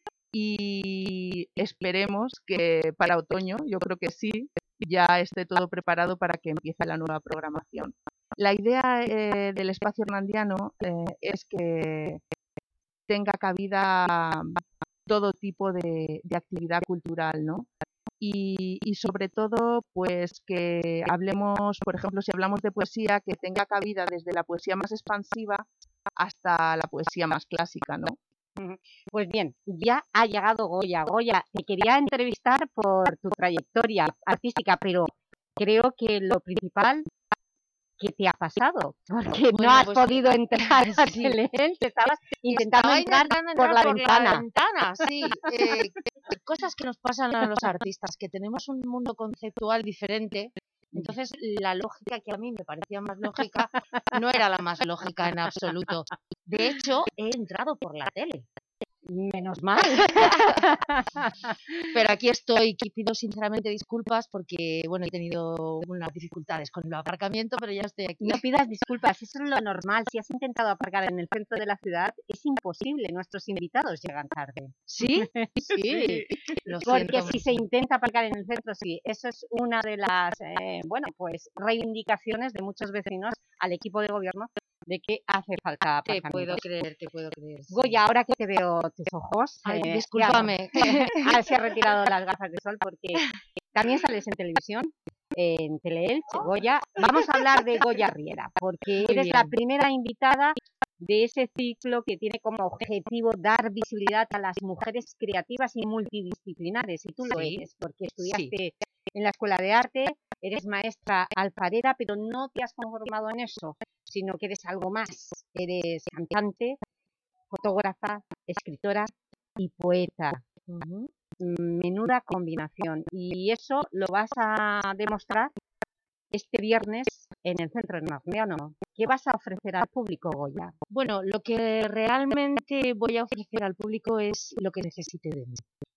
y esperemos que para otoño, yo creo que sí, ya esté todo preparado para que empiece la nueva programación. La idea eh, del Espacio Hernandiano eh, es que tenga cabida todo tipo de, de actividad cultural, ¿no? Y, y sobre todo, pues que hablemos, por ejemplo, si hablamos de poesía, que tenga cabida desde la poesía más expansiva hasta la poesía más clásica, ¿no? Ujú. Pues bien, ya ha llegado Goya. Goya, te quería entrevistar por tu trayectoria artística, pero creo que lo principal que te ha pasado, porque no Bueno, has pues podido entrar a sí. Teleelch, estabas intentando Estaba entrar intentando por entrar la por ventana. la ventana, sí. Eh, cosas que nos pasan a los artistas, que tenemos un mundo conceptual diferente. Entonces, la lógica que a mí me parecía más lógica no era la más lógica en absoluto. De hecho, he entrado por la tele. Menos mal. Pero aquí estoy, y pido sinceramente disculpas porque, bueno, he tenido unas dificultades con el aparcamiento, pero ya estoy aquí. No pidas disculpas, eso es lo normal. Si has intentado aparcar en el centro de la ciudad, es imposible. Nuestros invitados llegan tarde. ¿Sí? Sí. Sí. Lo Porque siento. si se intenta aparcar en el centro, sí. Eso es una de las, eh, bueno, pues reivindicaciones de muchos vecinos al equipo de gobierno de que hace falta Te aparcamientos. puedo creer, te puedo creer. sí. Goya, ahora que te veo tus ojos, Ay, eh, discúlpame. ya, ah, se ha retirado las gafas de sol porque también sales en televisión, en Teleelch, Goya. Vamos a hablar de Goya Riera, porque Muy eres la bien. primera invitada de ese ciclo que tiene como objetivo dar visibilidad a las mujeres creativas y multidisciplinares, y tú lo Sí, eres, porque sí. estudiaste en la Escuela de Arte, eres maestra alfarera, pero no te has conformado en eso, sino que eres algo más. Eres cantante, fotógrafa, escritora y poeta. Ujú. Menuda combinación. Y eso lo vas a demostrar este viernes en el Centro Hernandiano. ¿Qué vas a ofrecer al público, Goya? Bueno, lo que realmente voy a ofrecer al público es lo que necesite de mí.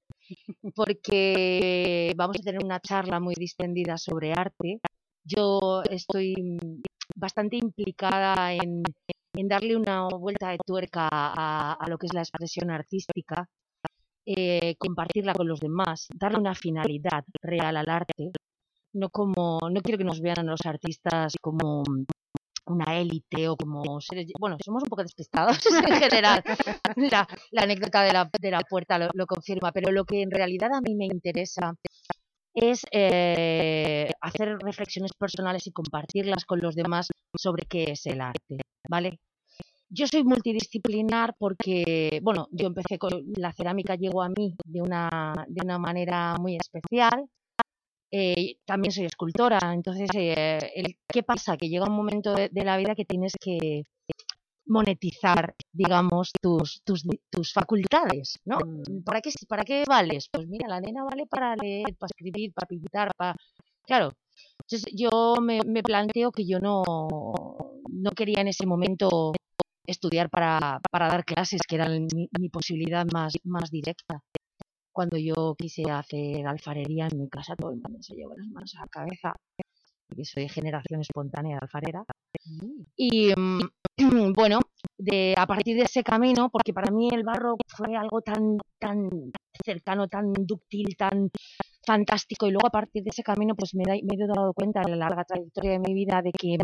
Porque vamos a tener una charla muy distendida sobre arte. Yo estoy mm, bastante implicada en, en darle una vuelta de tuerca a, a lo que es la expresión artística, eh, compartirla con los demás, darle una finalidad real al arte. No como, no quiero que nos vean a los artistas como una élite o como seres, bueno, somos un poco despistados en general. La, la anécdota de la, de la puerta lo, lo confirma, pero lo que en realidad a mí me interesa es eh, hacer reflexiones personales y compartirlas con los demás sobre qué es el arte, ¿vale? Yo soy multidisciplinar porque, bueno, yo empecé con la cerámica, llegó a mí de una, de una manera muy especial. Eh, también soy escultora, entonces, eh, el, ¿qué pasa? Que llega un momento de, de la vida que tienes que monetizar, digamos, tus, tus, tus facultades, ¿no? Mm. ¿Para qué, ¿Para qué vales? Pues mira, la nena vale para leer, para escribir, para pintar, para... Claro, entonces yo me, me planteo que yo no, no quería en ese momento estudiar para, para dar clases, que era mi, mi posibilidad más, más directa. Cuando yo quise hacer alfarería en mi casa, todo el mundo se llevó las manos a la cabeza, porque soy de generación espontánea de alfarera. Y mm, bueno, de, a partir de ese camino, porque para mí el barro fue algo tan, tan cercano, tan dúctil, tan, fantástico. Y luego a partir de ese camino pues me, da, me he dado cuenta en la larga trayectoria de mi vida de que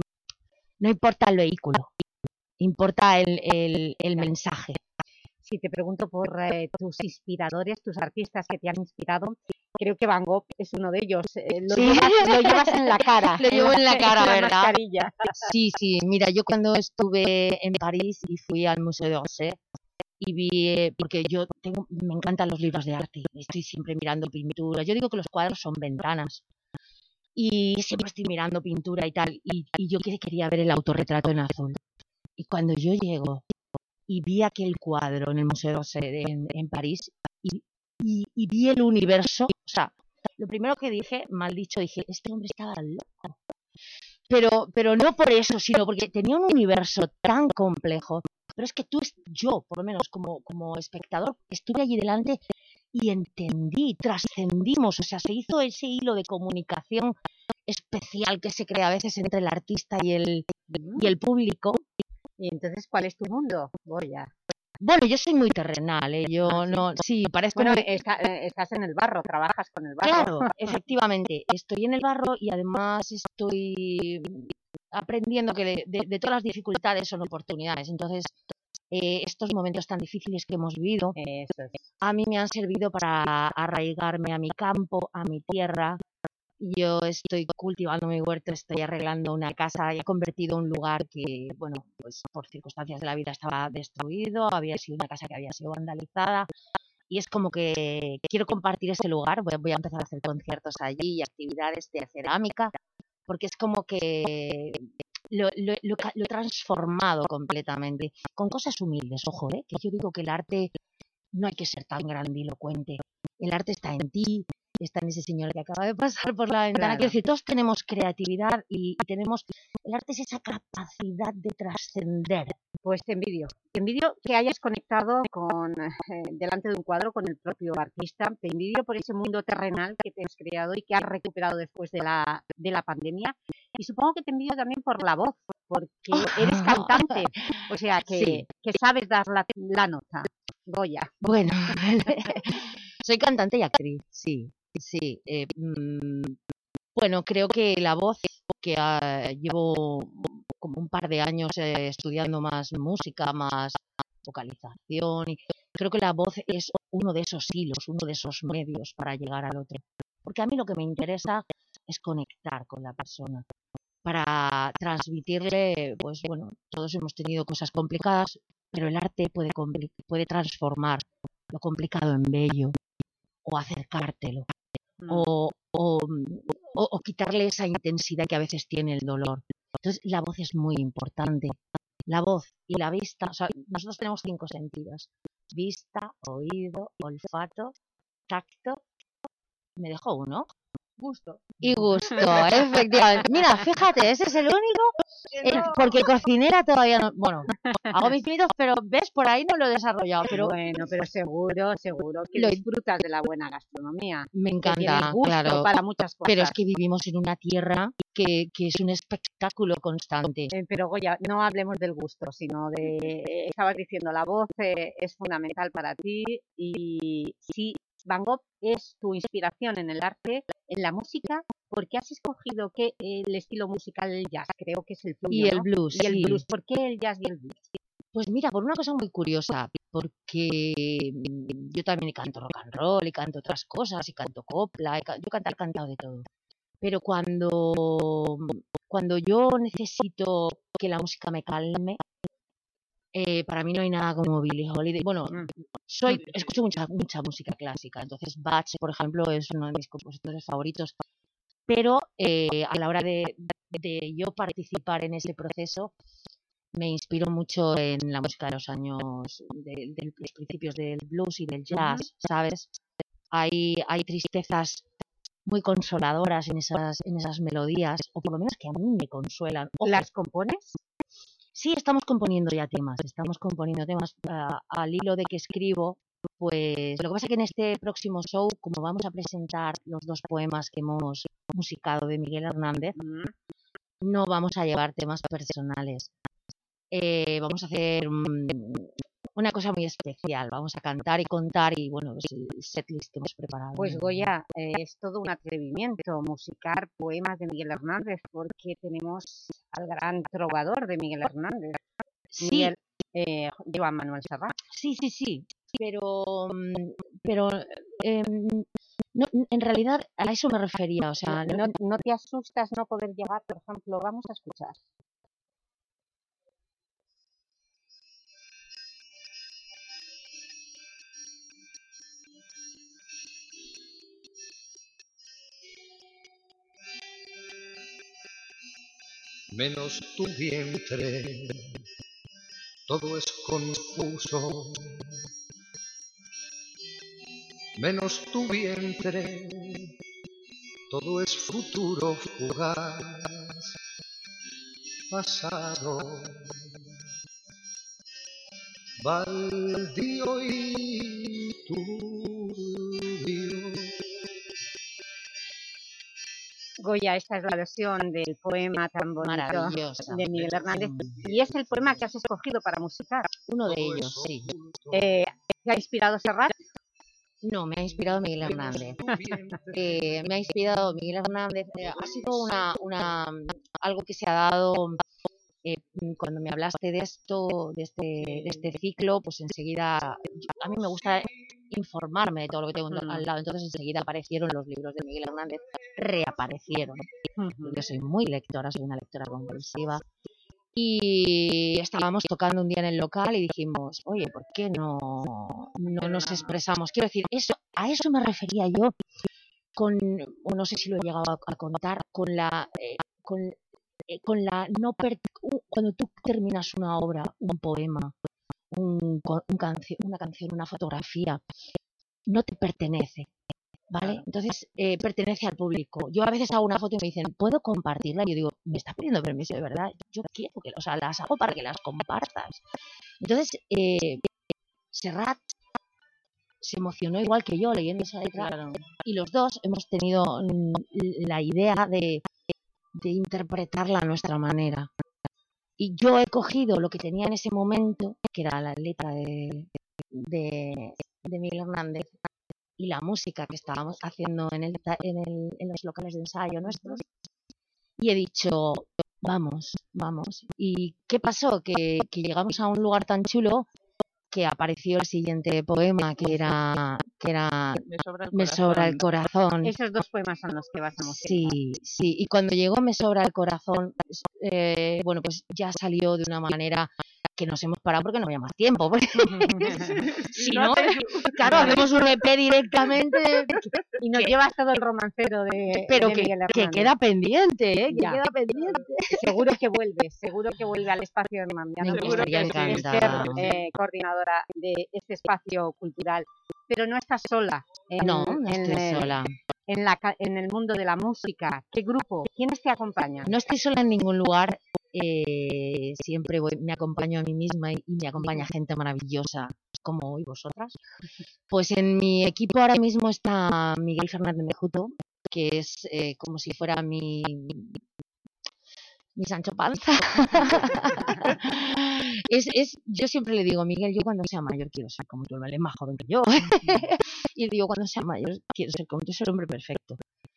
no importa el vehículo, importa el, el, el mensaje. Si te pregunto por eh, tus inspiradores, tus artistas que te han inspirado, creo que Van Gogh es uno de ellos. Eh, lo, Sí. llevas, lo llevas en la cara. Lo llevo en la cara, en la ¿verdad? mascarilla. Sí, sí. Mira, yo cuando estuve en París y fui al Museo d'Orsay y vi, eh, porque yo tengo, me encantan los libros de arte, estoy siempre mirando pintura. Yo digo que los cuadros son ventanas y siempre estoy mirando pintura y tal. Y, y yo que- quería ver el autorretrato en azul. Y cuando yo llego y vi aquel cuadro en el Museo d'Orsay en, en París y, y, y vi el universo, o sea, lo primero que dije, mal dicho, dije, este hombre estaba loco. Pero, pero no por eso, sino porque tenía un universo tan complejo. Pero es que tú, es- yo, por lo menos como, como espectador, estuve allí delante y entendí, trascendimos, o sea, se hizo ese hilo de comunicación especial que se crea a veces entre el artista y el, y el público. Y entonces, ¿cuál es tu mundo, Goya? Bueno, yo soy muy terrenal, ¿eh? Yo ¿Ah, sí? no, sí, parezco Bueno, muy... está- eh, estás en el barro, trabajas con el barro. Claro, efectivamente, estoy en el barro y además estoy aprendiendo que de, de- de todas las dificultades son oportunidades. Entonces, eh, estos momentos tan difíciles que hemos vivido, Eso es. a mí me han servido para arraigarme a mi campo, a mi tierra. Yo estoy cultivando mi huerto, estoy arreglando una casa y he convertido un lugar que, bueno, pues por circunstancias de la vida estaba destruido, había sido una casa que había sido vandalizada y es como que quiero compartir ese lugar, voy, a- voy a empezar a hacer conciertos allí y actividades de cerámica, porque es como que lo, lo- lo ca- lo he transformado completamente, con cosas humildes, ojo, ¿eh? Que yo digo que el arte no hay que ser tan grandilocuente, el arte está en ti, está en ese señor que acaba de pasar por la ventana. Claro. Quiero decir, todos tenemos creatividad y, y tenemos, el arte es esa capacidad de trascender. Pues te envidio. Te envidio que hayas conectado con eh, delante de un cuadro con el propio artista. Te envidio por ese mundo terrenal que te has creado y que has recuperado después de la, de la pandemia. Y supongo que te envidio también por la voz, porque eres cantante. O sea, que, Sí. que sabes dar la, la nota. Goya. Bueno, soy cantante y actriz, sí, sí. eh, mm, bueno, creo que la voz, que ah, llevo como un par de años eh, estudiando más música, más vocalización, y creo que la voz es uno de esos hilos, uno de esos medios para llegar al otro. Porque a mí lo que me interesa es conectar con la persona para transmitirle, pues bueno, todos hemos tenido cosas complicadas, pero el arte puede, compli- puede transformar lo complicado en bello o acercártelo o, o, o- o quitarle esa intensidad que a veces tiene el dolor. Entonces, la voz es muy importante. La voz y la vista, o sea, nosotros tenemos cinco sentidos: vista, oído, olfato, tacto. Me dejó uno. Gusto. Y gusto, efectivamente. Mira, fíjate, ese es el único, Que eh, no. porque cocinera todavía no, bueno, hago mis pinitos, pero ves, por ahí no lo he desarrollado, pero Bueno, pero seguro, seguro que Lo- disfrutas de la buena gastronomía. me Que tienes encanta, gusto claro. para muchas cosas. Pero es que vivimos en una tierra que, que es un espectáculo constante. Eh, pero Goya, no hablemos del gusto, sino de, eh, estabas diciendo, la voz eh, es fundamental para ti y si Van Gogh es tu inspiración en el arte, en la música, ¿por qué has escogido que el estilo musical del jazz? Creo que es el tuyo, Y el ¿no? blues, Y el sí. blues, ¿por qué el jazz y el blues? Pues mira, por una cosa muy curiosa, porque mm, yo también canto rock and roll y canto otras cosas y canto copla, y ca- yo cantar he cantado de todo. Pero cuando, cuando yo necesito que la música me calme, eh, para mí no hay nada como Billie Holiday. Bueno, soy, escucho mucha, mucha música clásica, entonces Bach, por ejemplo, es uno de mis compositores favoritos, pero eh, a la hora de, de yo participar en ese proceso, me inspiro mucho en la música de los años, de, de los principios del blues y del jazz, ¿sabes? Hay, hay tristezas muy consoladoras en esas, en esas melodías, o por lo menos que a mí me consuelan. Ojo, ¿Las compones? sí, estamos componiendo ya temas, estamos componiendo temas ah, al hilo de que escribo. Pues lo que pasa es que en este próximo show, como vamos a presentar los dos poemas que hemos musicado de Miguel Hernández, no vamos a llevar temas personales. Eh, vamos a hacer mm, una cosa muy especial. Vamos a cantar y contar y, bueno, es el setlist que hemos preparado. Pues Goya, eh, es todo un atrevimiento musicar poemas de Miguel Hernández, porque tenemos al gran trovador de Miguel Hernández, Sí, Miguel, eh, Joan Manuel Serrat. sí, sí, sí, pero, mm, pero em, no, en realidad a eso me refería, o sea, No, no, no te asustas no poder llegar, por ejemplo, vamos a escuchar. Menos tu vientre, todo es confuso. Menos tu vientre, todo es futuro fugaz, pasado, baldío y turbio. Goya, esta es la versión del poema tan bonito Maravillosa. de Miguel Hernández, y es el poema que has escogido para musicar. Uno de ellos, sí. Eh, ¿Te ha inspirado Serrat? No, me ha inspirado Miguel Hernández. Eh, me ha inspirado Miguel Hernández. Eh, ha sido una, una, algo que se ha dado eh, cuando me hablaste de esto, de este, de este ciclo, pues enseguida, yo- a mí me gusta informarme de todo lo que tengo al lado, entonces enseguida aparecieron los libros de Miguel Hernández, reaparecieron. Yo soy muy lectora, soy una lectora compulsiva. Y estábamos tocando un día en el local y dijimos, oye, ¿por qué no, no nos expresamos? Quiero decir, eso, a eso me refería yo, con, o no sé si lo he llegado a, a contar, con la, eh, con, eh, con la no per- u- cuando tú terminas una obra, un poema, un, co- un cancio- una canción, una fotografía, no te pertenece. ¿Vale? Entonces, eh, pertenece al público. Yo a veces hago una foto y me dicen, ¿puedo compartirla? Y yo digo, me estás pidiendo permiso, de verdad. Yo quiero que, o sea, las hago para que las compartas. Entonces, eh, Serrat se emocionó igual que yo leyendo esa letra y los dos hemos tenido mm, la idea de, de interpretarla a nuestra manera. Y yo he cogido lo que tenía en ese momento, que era la letra de, de, de Miguel Hernández, y la música que estábamos haciendo en, el, ta- en, el, en los locales de ensayo nuestros, y he dicho, vamos, vamos. ¿Y qué pasó? Que, que llegamos a un lugar tan chulo que apareció el siguiente poema, que era, que era Me sobra el Me sobra el corazón. Esos dos poemas son los que vas a musicar. Sí, sí. Y cuando llegó Me sobra el corazón, eh, bueno, pues ya salió de una manera que nos hemos parado porque no había más tiempo. Porque si no, claro, hacemos un E P directamente. Y nos que- llevas todo el romancero de, pero de que, Miguel que Hernández. queda pendiente, ¿eh? Que Ya. queda pendiente. Seguro que vuelve, seguro que vuelve al espacio hermandiano. Me Seguro estaría que sí, de ser encantada. eh, coordinadora de este espacio cultural. Pero no estás sola. En, No, no en estoy el, sola. En, la, ca- en el mundo de la música. ¿Qué grupo? ¿Quiénes te acompañan? No estoy sola en ningún lugar. eh, siempre voy- me acompaño a mí misma y, y me acompaña gente maravillosa como hoy vosotras. Pues en mi equipo ahora mismo está Miguel Fernández Mejuto, que es eh, como si fuera mi, mi Sancho Panza. es, es, yo siempre le digo, Miguel, yo cuando sea mayor quiero ser como tú, él es más joven que yo. Y digo, cuando sea mayor quiero ser como tú, ser el hombre perfecto.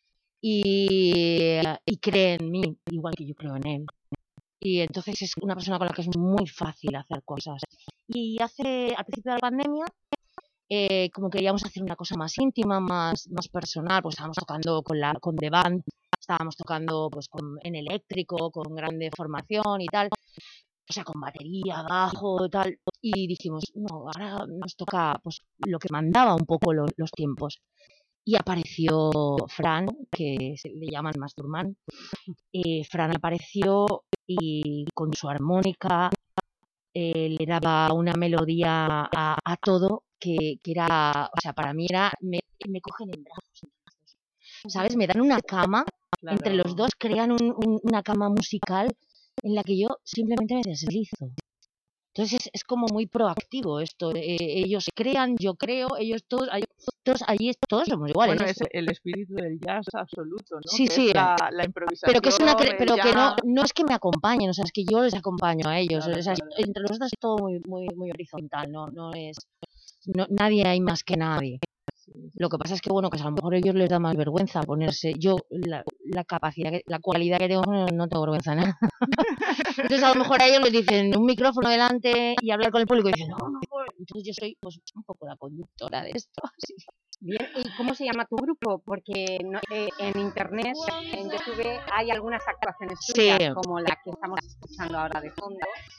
Y, y cree en mí, igual que yo creo en él. Y entonces es una persona con la que es muy fácil hacer cosas. Y hace, al principio de la pandemia, eh, como queríamos hacer una cosa más íntima, más, más personal, pues estábamos tocando con, la, con The Band, estábamos tocando pues con, en eléctrico, con grande formación y tal, o sea, con batería, bajo y tal, y dijimos, no, ahora nos toca pues lo que mandaba un poco lo- los tiempos. Y apareció Fran, que se le llaman Masturman. Eh, Fran apareció y con su armónica eh, le daba una melodía a, a todo que, que era, o sea, para mí era, me, me cogen en brazos, ¿sabes? Me dan una cama, Claro. entre los dos crean un- un- una cama musical en la que yo simplemente me deslizo. Entonces es, es como muy proactivo esto. eh, ellos crean, yo creo, ellos todos. hay- todos allí todos somos iguales. Bueno, es el espíritu del jazz absoluto, ¿no? Sí, que sí. es la, la improvisación. Pero que es una cre- pero que no, jazz. no es que me acompañen, o sea, es que yo les acompaño a ellos. Claro, O sea, claro. entre nosotros es todo muy, muy, muy horizontal, no, no es, no, nadie hay más que nadie. Lo que pasa es que, bueno, que a lo mejor a ellos les da más vergüenza ponerse. Yo, la, la capacidad, que- la cualidad que tengo, no, no tengo vergüenza, ¿no? Entonces, a lo mejor a ellos les dicen un micrófono delante y hablar con el público y dicen, no, no, puedo. Entonces yo soy, pues, un poco la conductora de esto. Sí. Bien, ¿y cómo se llama tu grupo? Porque no- eh, en internet, en YouTube, hay algunas actuaciones tuyas, Sí. como la que estamos escuchando ahora de fondo.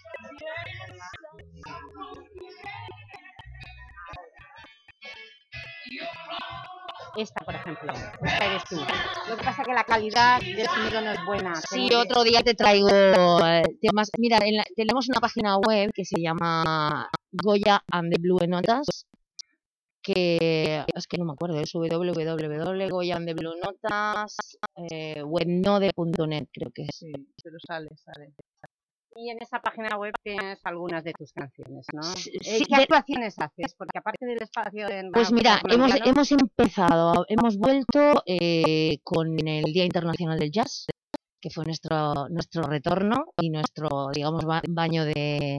Esta, por ejemplo, esta eres tú. Lo que pasa es que la calidad del sonido no es buena. Sí, Tengo- otro día te traigo eh, temas. Mira, en la- tenemos una página web que se llama Goya and the Blue Notas, que es que no me acuerdo, es w w w punto goya and the blue notas eh, webnode punto net, creo que es. Sí, pero sale, sale. Y en esa página web tienes algunas de tus canciones, ¿no? Sí, Eh, sí, ¿Qué de- actuaciones haces? Porque aparte del espacio en Pues la- mira, hemos, Fernandiano, hemos empezado, hemos vuelto eh, con el Día Internacional del Jazz, que fue nuestro nuestro retorno y nuestro, digamos, ba- baño de,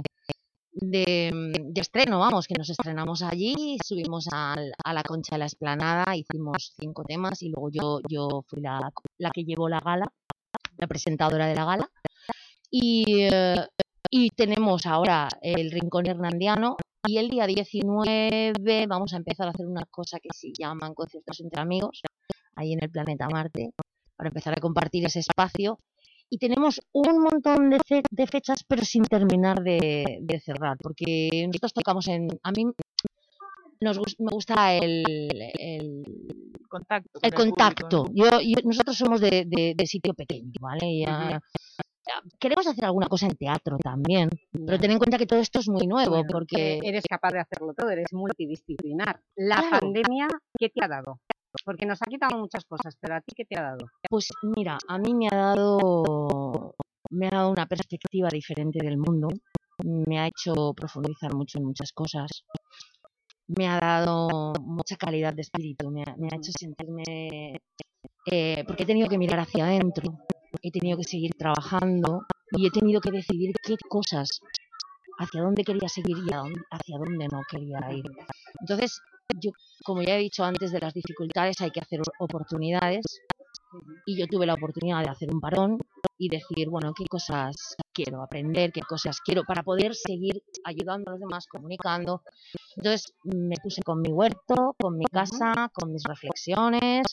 de, mm, de estreno, vamos, que nos estrenamos allí, subimos al- a la Concha de la Explanada, hicimos cinco temas y luego yo, yo fui la, la que llevó la gala, la presentadora de la gala. Y, eh, y tenemos ahora el Rincón Hernandiano y el día diecinueve vamos a empezar a hacer una cosa que se llaman conciertos entre amigos, ahí en el planeta Marte, para empezar a compartir ese espacio. Y tenemos un montón de, fe- de fechas, pero sin terminar de, de cerrar, porque nosotros tocamos en... A mí nos gus- me gusta el, el Contacto. el con el contacto. público, ¿no? Yo, yo- nosotros somos de, de- de sitio pequeño, ¿vale? Y, ah, queremos hacer alguna cosa en teatro también, pero ten en cuenta que todo esto es muy nuevo, Bueno, porque... eh, eres capaz de hacerlo todo, eres multidisciplinar. La Claro. pandemia, ¿qué te ha dado? Porque nos ha quitado muchas cosas, pero ¿a ti qué te ha dado? Pues mira, a mí me ha dado, me ha dado una perspectiva diferente del mundo, me ha hecho profundizar mucho en muchas cosas, me ha dado mucha calidad de espíritu, me ha, me ha hecho sentirme, eh, porque he tenido que mirar hacia adentro, he tenido que seguir trabajando y he tenido que decidir qué cosas, hacia dónde quería seguir y a dónde- hacia dónde no quería ir. Entonces, yo, como ya he dicho antes, de las dificultades hay que hacer oportunidades y yo tuve la oportunidad de hacer un parón y decir, bueno, qué cosas quiero aprender, qué cosas quiero para poder seguir ayudando a los demás, comunicando. Entonces me puse con mi huerto, con mi casa, con mis reflexiones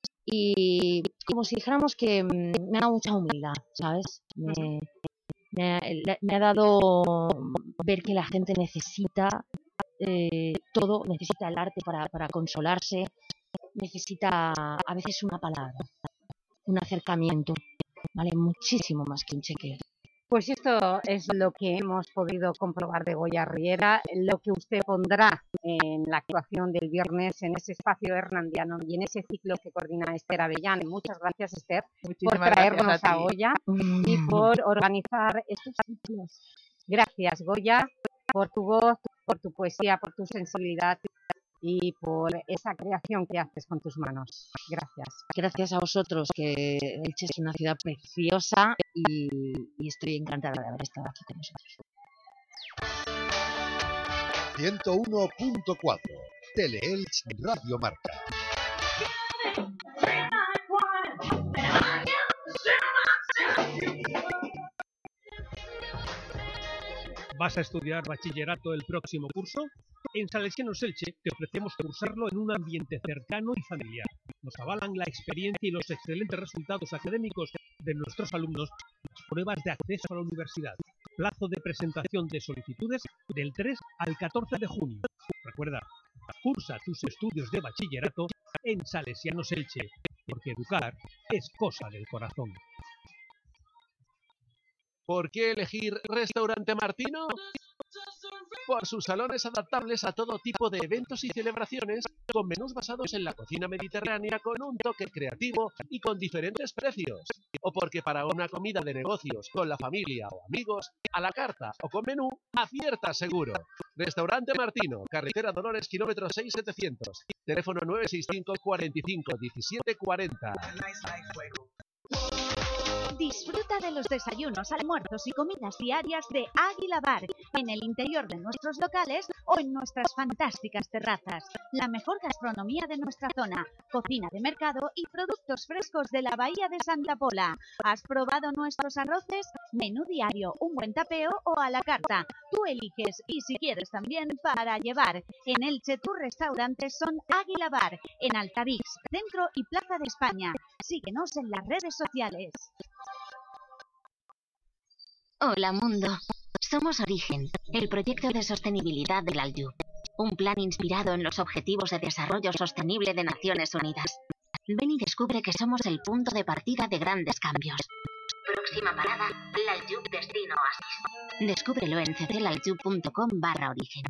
y como si dijéramos que mm, me ha dado mucha humildad, ¿sabes? Me, me ha, le- me ha dado ver que la gente necesita eh, todo, necesita el arte para, para consolarse, necesita a veces una palabra, un acercamiento, vale muchísimo más que un cheque. Pues esto es lo que hemos podido comprobar de Goya Riera, lo que usted pondrá en la actuación del viernes en ese espacio hernandiano y en ese ciclo que coordina Esther Avellán. Muchas gracias, Esther, por Muchísimas traernos gracias a a ti. Goya y por organizar estos ciclos. Gracias, Goya, por tu voz, por tu poesía, por tu sensibilidad y por esa creación que haces con tus manos. Gracias. Gracias a vosotros, que Elche es una ciudad preciosa y, y estoy encantada de haber estado aquí con vosotros. ciento uno punto cuatro Teleelch Radio Marca. ¿Vas a estudiar bachillerato el próximo curso? En Salesianos Elche te ofrecemos cursarlo en un ambiente cercano y familiar. Nos avalan la experiencia y los excelentes resultados académicos de nuestros alumnos en las pruebas de acceso a la universidad. Plazo de presentación de solicitudes del tres al catorce de junio. Recuerda, cursa tus estudios de bachillerato en Salesianos Elche, porque educar es cosa del corazón. ¿Por qué elegir Restaurante Martino? por sus salones adaptables a todo tipo de eventos y celebraciones, con menús basados en la cocina mediterránea con un toque creativo y con diferentes precios. O porque para una comida de negocios con la familia o amigos, a la carta o con menú, acierta seguro. Restaurante Martino, carretera Dolores, kilómetro seis mil setecientos, teléfono nueve seis cinco, cuarenta y cinco, diecisiete cuarenta. Disfruta de los desayunos, almuerzos y comidas diarias de Águila Bar en el interior de nuestros locales o en nuestras fantásticas terrazas. La mejor gastronomía de nuestra zona, cocina de mercado y productos frescos de la Bahía de Santa Pola. ¿Has probado nuestros arroces? Menú diario, un buen tapeo o a la carta. Tú eliges y si quieres también para llevar. En Elche tus restaurantes son Águila Bar, en Altavix, Centro y Plaza de España. Síguenos en las redes sociales. Hola mundo, somos Origen, el proyecto de sostenibilidad del Aljub, un plan inspirado en los Objetivos de Desarrollo Sostenible de Naciones Unidas. Ven y descubre que somos el punto de partida de grandes cambios. Próxima parada, L'Aljub Destino Oasis. Descúbrelo en cclaljub.com barra origen.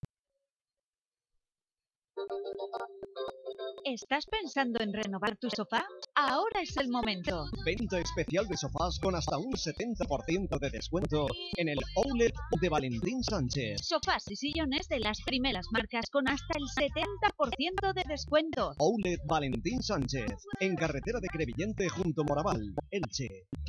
¿Estás pensando en renovar tu sofá? Ahora es el momento. Venta especial de sofás con hasta un setenta por ciento de descuento en el Outlet de Valentín Sánchez. Sofás y sillones de las primeras marcas con hasta el setenta por ciento de descuento. Outlet Valentín Sánchez, en carretera de Crevillente junto Moraval, Elche.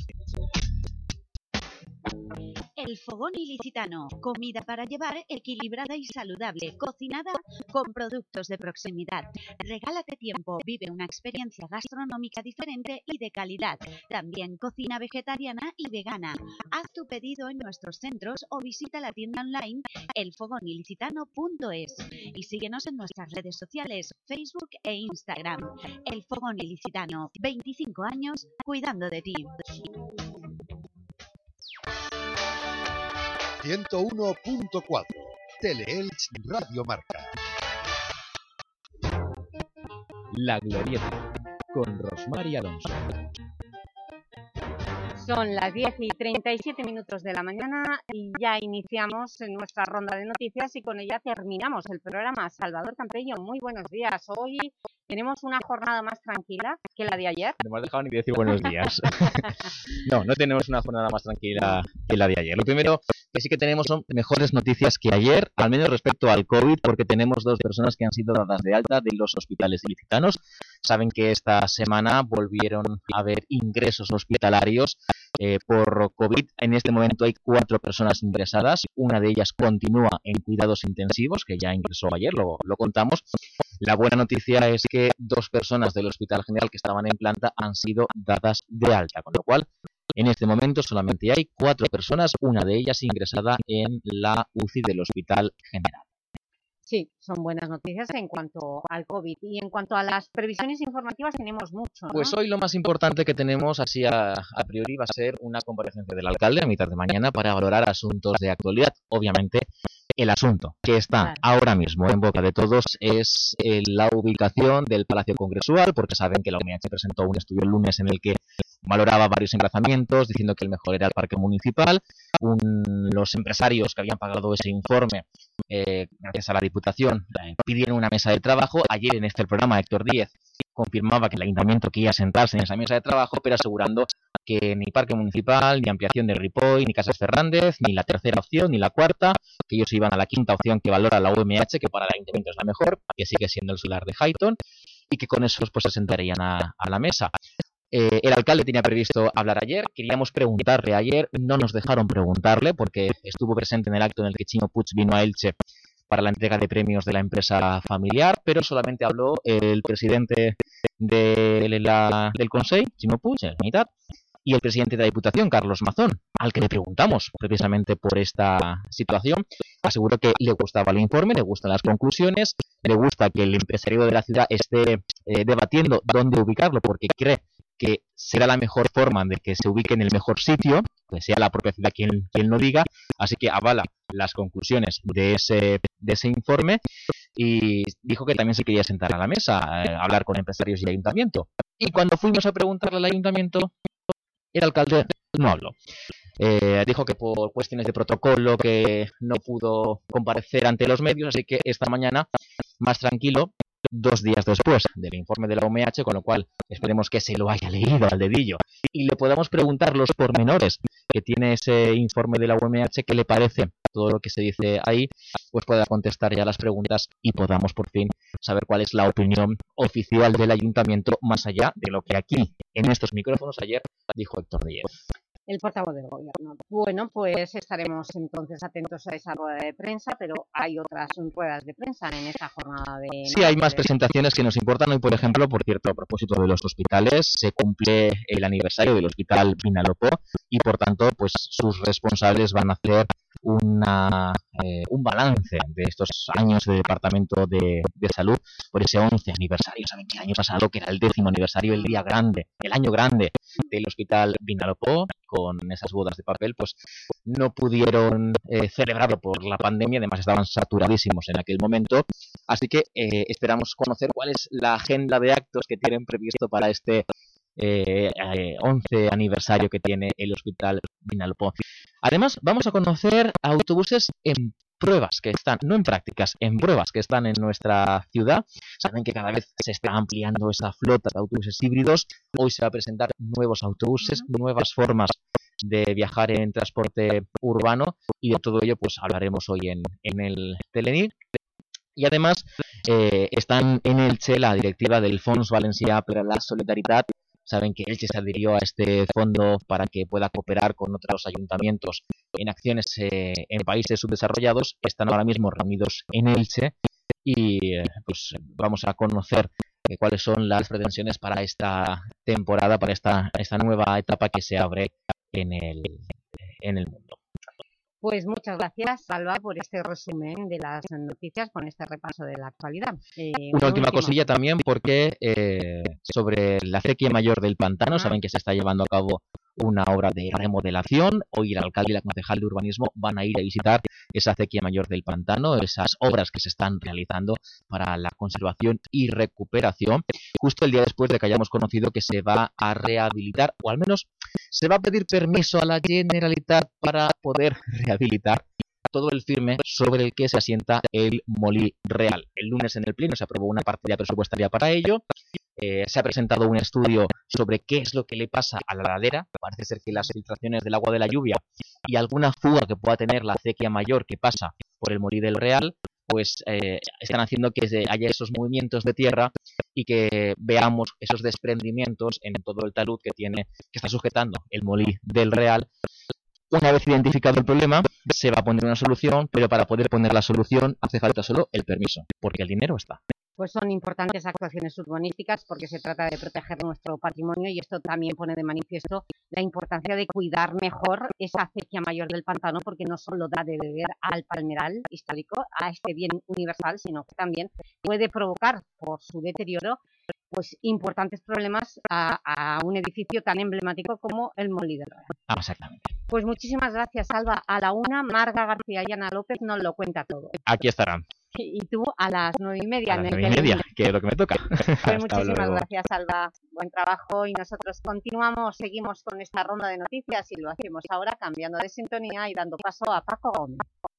El Fogón Ilicitano, comida para llevar equilibrada y saludable, cocinada con productos de proximidad. Regálate tiempo, vive una experiencia gastronómica diferente y de calidad. También cocina vegetariana y vegana. Haz tu pedido en nuestros centros o visita la tienda online el fogón ilicitano punto es y síguenos en nuestras redes sociales, Facebook e Instagram. El Fogón Ilicitano, veinticinco años cuidando de ti. ciento uno punto cuatro Teleelch Radio Marca. La Glorieta, con Rosmar y Alonso. Son las diez y treinta y siete minutos de la mañana y ya iniciamos nuestra ronda de noticias y con ella terminamos el programa. Salvador Campello, muy buenos días. Hoy tenemos una jornada más tranquila que la de ayer. No me has dejado ni decir buenos días. No, no tenemos una jornada más tranquila que la de ayer. Lo primero que sí que tenemos son mejores noticias que ayer, al menos respecto al COVID, porque tenemos dos personas que han sido dadas de alta de los hospitales ilicitanos. Saben que esta semana volvieron a haber ingresos hospitalarios eh, por COVID. En este momento hay cuatro personas ingresadas. Una de ellas continúa en cuidados intensivos, que ya ingresó ayer, lo, lo contamos. La buena noticia es que dos personas del Hospital General que estaban en planta han sido dadas de alta, con lo cual en este momento solamente hay cuatro personas, una de ellas ingresada en la U C I del Hospital General. Sí, son buenas noticias en cuanto al COVID. Y en cuanto a las previsiones informativas tenemos mucho, ¿no? Pues hoy lo más importante que tenemos, así a, a priori, va a ser una comparecencia del alcalde a mitad de mañana para valorar asuntos de actualidad. Obviamente, el asunto que está claro. ahora mismo en boca de todos es eh, la ubicación del Palacio Congresual, porque saben que la U M H presentó un estudio el lunes en el que valoraba varios emplazamientos, diciendo que el mejor era el Parque Municipal. Un, los empresarios que habían pagado ese informe, eh, gracias a la Diputación, eh, pidieron una mesa de trabajo. Ayer en este programa Héctor Díez confirmaba que el Ayuntamiento quería sentarse en esa mesa de trabajo, pero asegurando que ni Parque Municipal, ni ampliación de Ripoll, ni Casas Fernández, ni la tercera opción, ni la cuarta, que ellos iban a la quinta opción que valora la U M H, que para el Ayuntamiento es la mejor, que sigue siendo el solar de Highton, y que con esos pues se sentarían a, a la mesa. Eh, el alcalde tenía previsto hablar ayer, queríamos preguntarle ayer, no nos dejaron preguntarle porque estuvo presente en el acto en el que Chimo Puig vino a Elche para la entrega de premios de la empresa familiar, pero solamente habló el presidente de la, del Consell, Chimo Puig, en la mitad, y el presidente de la Diputación, Carlos Mazón, al que le preguntamos precisamente por esta situación. Aseguró que le gustaba el informe, le gustan las conclusiones, le gusta que el empresario de la ciudad esté eh, debatiendo dónde ubicarlo, porque cree que será la mejor forma de que se ubique en el mejor sitio, que sea la propia ciudad quien, quien lo diga, así que avala las conclusiones de ese, de ese informe y dijo que también se quería sentar a la mesa, eh, a hablar con empresarios y ayuntamiento. Y cuando fuimos a preguntarle al ayuntamiento, el alcalde no habló. Eh, dijo que por cuestiones de protocolo que no pudo comparecer ante los medios, así que esta mañana, más tranquilo, dos días después del informe de la U M H, con lo cual esperemos que se lo haya leído al dedillo y le podamos preguntar los pormenores que tiene ese informe de la U M H, qué le parece todo lo que se dice ahí, pues pueda contestar ya las preguntas y podamos por fin saber cuál es la opinión oficial del Ayuntamiento, más allá de lo que aquí, en estos micrófonos, ayer dijo Héctor Díez. El portavoz del Gobierno. Bueno, pues estaremos entonces atentos a esa rueda de prensa, pero hay otras ruedas de prensa en esta jornada de... Sí, hay más presentaciones que nos importan hoy, por ejemplo, por cierto, a propósito de los hospitales, se cumple el aniversario del Hospital Vinalopó y, por tanto, pues sus responsables van a hacer una, eh, un balance de estos años de Departamento de, de Salud por ese once aniversario. Saben que el año pasado, que era el décimo aniversario, el día grande, el año grande del Hospital Vinalopó, con esas bodas de papel, pues no pudieron eh, celebrarlo por la pandemia, además estaban saturadísimos en aquel momento, así que eh, esperamos conocer cuál es la agenda de actos que tienen previsto para este eh, eh, once aniversario que tiene el Hospital Vinalopó. Además, vamos a conocer autobuses en pruebas que están, no en prácticas, en pruebas que están en nuestra ciudad. Saben que cada vez se está ampliando esa flota de autobuses híbridos. Hoy se va a presentar nuevos autobuses, nuevas formas de viajar en transporte urbano, y de todo ello pues hablaremos hoy en, en el Telenit. Y además eh, están en Elche la directiva del Fons Valencià per a la Solidaritat. Saben que Elche se adhirió a este fondo para que pueda cooperar con otros ayuntamientos en acciones eh, en países subdesarrollados. Están ahora mismo reunidos en Elche y eh, pues vamos a conocer eh, cuáles son las pretensiones para esta temporada, para esta, esta nueva etapa que se abre en el, en el mundo. Pues muchas gracias, Salva, por este resumen de las noticias, con este repaso de la actualidad. Eh, Una última cosilla también, porque eh, sobre la acequia mayor del pantano, saben que se está llevando a cabo una obra de remodelación. Hoy el alcalde y la concejal de urbanismo van a ir a visitar esa acequia mayor del pantano, esas obras que se están realizando para la conservación y recuperación, justo el día después de que hayamos conocido que se va a rehabilitar, o al menos se va a pedir permiso a la Generalitat para poder rehabilitar todo el firme sobre el que se asienta el Molí Real. El lunes en el Pleno se aprobó una partida presupuestaria para ello. Eh, se ha presentado un estudio sobre qué es lo que le pasa a la ladera. Parece ser que las filtraciones del agua de la lluvia y alguna fuga que pueda tener la acequia mayor que pasa por el Molí del Real, pues eh, están haciendo que haya esos movimientos de tierra y que veamos esos desprendimientos en todo el talud que tiene, que está sujetando el Molí del Real. Una vez identificado el problema, se va a poner una solución, pero para poder poner la solución hace falta solo el permiso, porque el dinero está. Pues son importantes actuaciones urbanísticas porque se trata de proteger nuestro patrimonio, y esto también pone de manifiesto la importancia de cuidar mejor esa acequia mayor del pantano, porque no solo da de beber al palmeral histórico, a este bien universal, sino que también puede provocar por su deterioro pues importantes problemas a, a un edificio tan emblemático como el Molí del Real. Ah, exactamente. Pues muchísimas gracias, Alba. A la una, Marga García y Ana López nos lo cuenta todo. Aquí estarán. Y tú a las nueve y media. A las en el nueve y media, que es lo que me toca. Pues muchísimas gracias, Alba. Buen trabajo, y nosotros continuamos, seguimos con esta ronda de noticias, y lo hacemos ahora cambiando de sintonía y dando paso a Paco Gómez.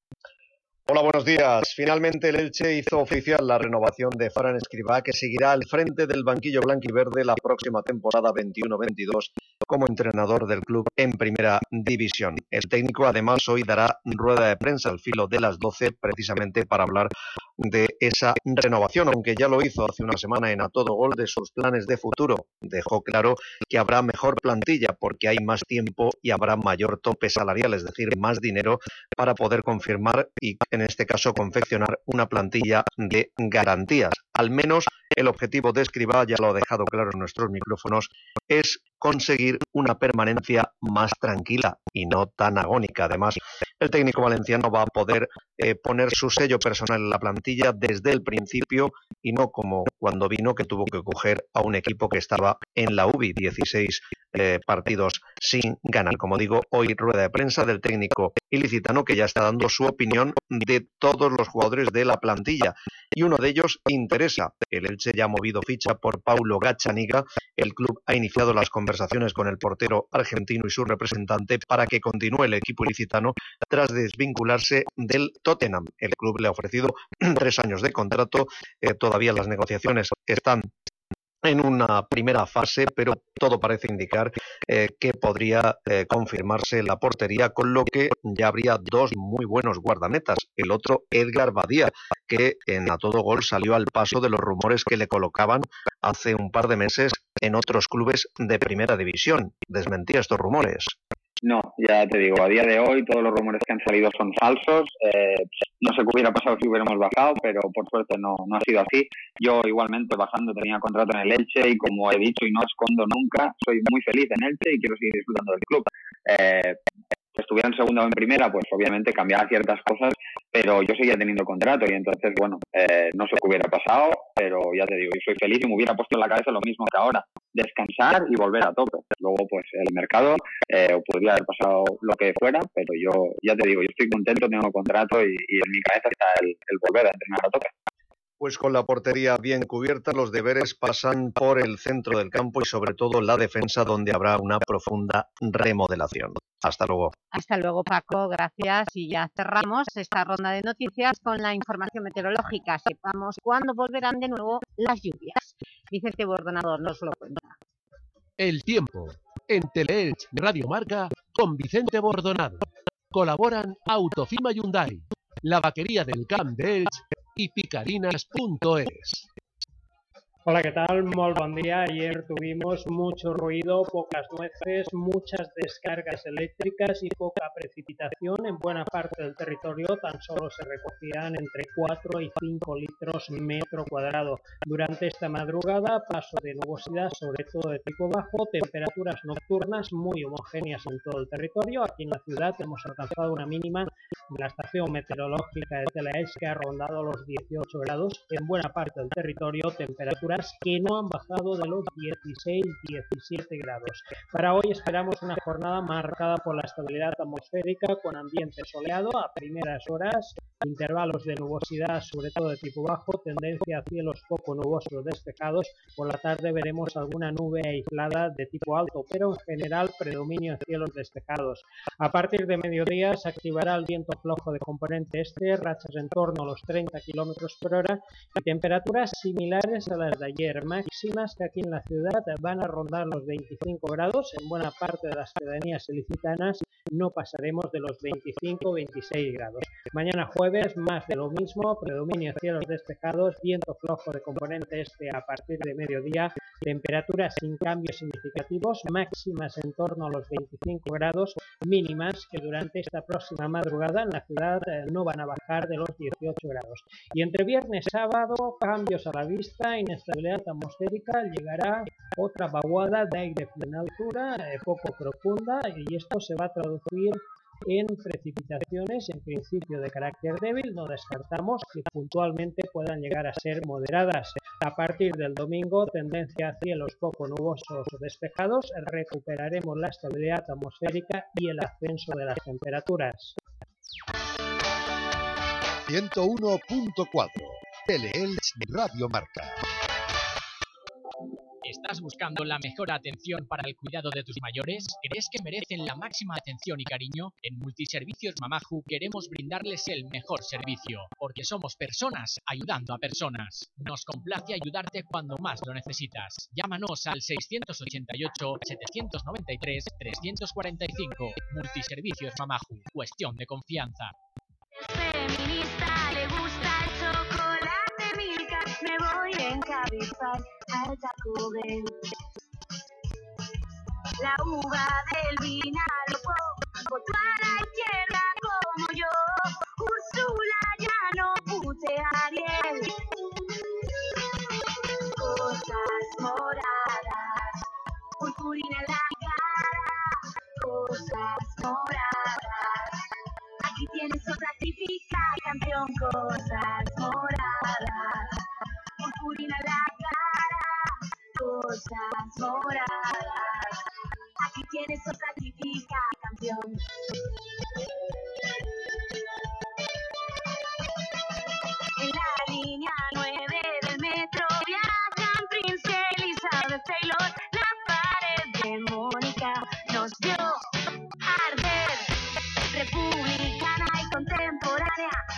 Hola, buenos días. Finalmente el Elche hizo oficial la renovación de Fran Escribá, que seguirá al frente del banquillo blanquiverde la próxima temporada veintiuno veintidós como entrenador del club en Primera División. El técnico además hoy dará rueda de prensa al filo de las doce, precisamente para hablar de esa renovación, aunque ya lo hizo hace una semana en A Todo Gol de sus planes de futuro. Dejó claro que habrá mejor plantilla porque hay más tiempo y habrá mayor tope salarial, es decir, más dinero para poder confirmar y, en este caso, confeccionar una plantilla de garantías. Al menos el objetivo de Escribá, ya lo ha dejado claro en nuestros micrófonos, es conseguir una permanencia más tranquila y no tan agónica. Además, el técnico valenciano va a poder eh, poner su sello personal en la plantilla desde el principio, y no como cuando vino, que tuvo que coger a un equipo que estaba en la U B I, dieciséis eh, partidos sin ganar. Como digo, hoy rueda de prensa del técnico ilicitano, que ya está dando su opinión de todos los jugadores de la plantilla. y uno de ellos interesa. El Elche ya ha movido ficha por Paulo Gazzaniga. El club ha iniciado las conversaciones con el portero argentino y su representante para que continúe el equipo ilicitano tras desvincularse del Tottenham. El club le ha ofrecido tres años de contrato. Eh, todavía las negociaciones están en una primera fase, pero todo parece indicar eh, que podría eh, confirmarse la portería, con lo que ya habría dos muy buenos guardametas. El otro, Edgar Badía, que en A Todo Gol salió al paso de los rumores que le colocaban hace un par de meses en otros clubes de primera división. ¿Desmentía estos rumores? No, ya te digo, a día de hoy todos los rumores que han salido son falsos. Eh, no sé qué hubiera pasado si hubiéramos bajado, pero por suerte no, no ha sido así. Yo igualmente bajando tenía contrato en el Elche y, como he dicho y no escondo nunca, soy muy feliz en Elche y quiero seguir disfrutando del club. Eh, que estuviera en segunda o en primera, pues obviamente cambiaba ciertas cosas, pero yo seguía teniendo contrato y entonces, bueno, eh, no sé qué hubiera pasado, pero ya te digo, yo soy feliz y me hubiera puesto en la cabeza lo mismo que ahora, descansar y volver a tope. Luego, pues el mercado, eh, podría haber pasado lo que fuera, pero yo, ya te digo, yo estoy contento, tengo contrato y, y en mi cabeza está el, el volver a entrenar a tope. Pues con la portería bien cubierta, los deberes pasan por el centro del campo y sobre todo la defensa, donde habrá una profunda remodelación. Hasta luego. Hasta luego, Paco, gracias. Y ya cerramos esta ronda de noticias con la información meteorológica. Sepamos cuándo volverán de nuevo las lluvias. Vicente Bordonado nos lo cuenta. El tiempo en Teleelch Radio Marca con Vicente Bordonado. Colaboran Autofima Hyundai, la vaquería del Camp de Elch y picarinas punto es. Hola, ¿qué tal? Muy buen día. Ayer tuvimos mucho ruido, pocas nueces, muchas descargas eléctricas y poca precipitación. En buena parte del territorio tan solo se recogían entre cuatro y cinco litros metro cuadrado. Durante esta madrugada, paso de nubosidad, sobre todo de tipo bajo, temperaturas nocturnas muy homogéneas en todo el territorio. Aquí en la ciudad hemos alcanzado una mínima de la estación meteorológica de Teleelch que ha rondado los dieciocho grados. En buena parte del territorio, temperaturas que no han bajado de los dieciséis diecisiete grados. Para hoy esperamos una jornada marcada por la estabilidad atmosférica con ambiente soleado a primeras horas, intervalos de nubosidad sobre todo de tipo bajo, tendencia a cielos poco nubosos despejados. Por la tarde veremos alguna nube aislada de tipo alto, pero en general predominio de cielos despejados. A partir de mediodía se activará el viento flojo de componente este, rachas en torno a los treinta kilómetros por hora y temperaturas similares a las de ayer, máximas que aquí en la ciudad van a rondar los veinticinco grados. En buena parte de las pedanías ilicitanas no pasaremos de los veinticinco veintiséis grados. Mañana jueves más de lo mismo, predominio de cielos despejados, viento flojo de componente este a partir de mediodía, temperaturas sin cambios significativos, máximas en torno a los veinticinco grados, mínimas que durante esta próxima madrugada en la ciudad eh, no van a bajar de los dieciocho grados. Y entre viernes y sábado, cambios a la vista, inestabilidad atmosférica, llegará otra vaguada de aire en altura, eh, poco profunda, y esto se va a traducir en precipitaciones en principio de carácter débil. No descartamos que puntualmente puedan llegar a ser moderadas. A partir del domingo, tendencia a cielos poco nubosos o despejados, recuperaremos la estabilidad atmosférica y el ascenso de las temperaturas. ciento uno punto cuatro Teleelch Radio Marca. ¿Estás buscando la mejor atención para el cuidado de tus mayores? ¿Crees que merecen la máxima atención y cariño? En Multiservicios Mamaju queremos brindarles el mejor servicio, porque somos personas ayudando a personas. Nos complace ayudarte cuando más lo necesitas. Llámanos al seiscientos ochenta y ocho, setecientos noventa y tres, trescientos cuarenta y cinco. Multiservicios Mamaju, cuestión de confianza. Feminista, le gusta el chocolate Milka, me voy a encabezar al Taco Bell. La uva del vinagre, votó a la izquierda como yo. Úrsula ya no puse a Ariel. Cosas moradas, purpurina en la cara. Cosas moradas. Aquí tienes otra típica canción, cosas moradas, purpurina en la cara, cosas moradas. Aquí tienes otra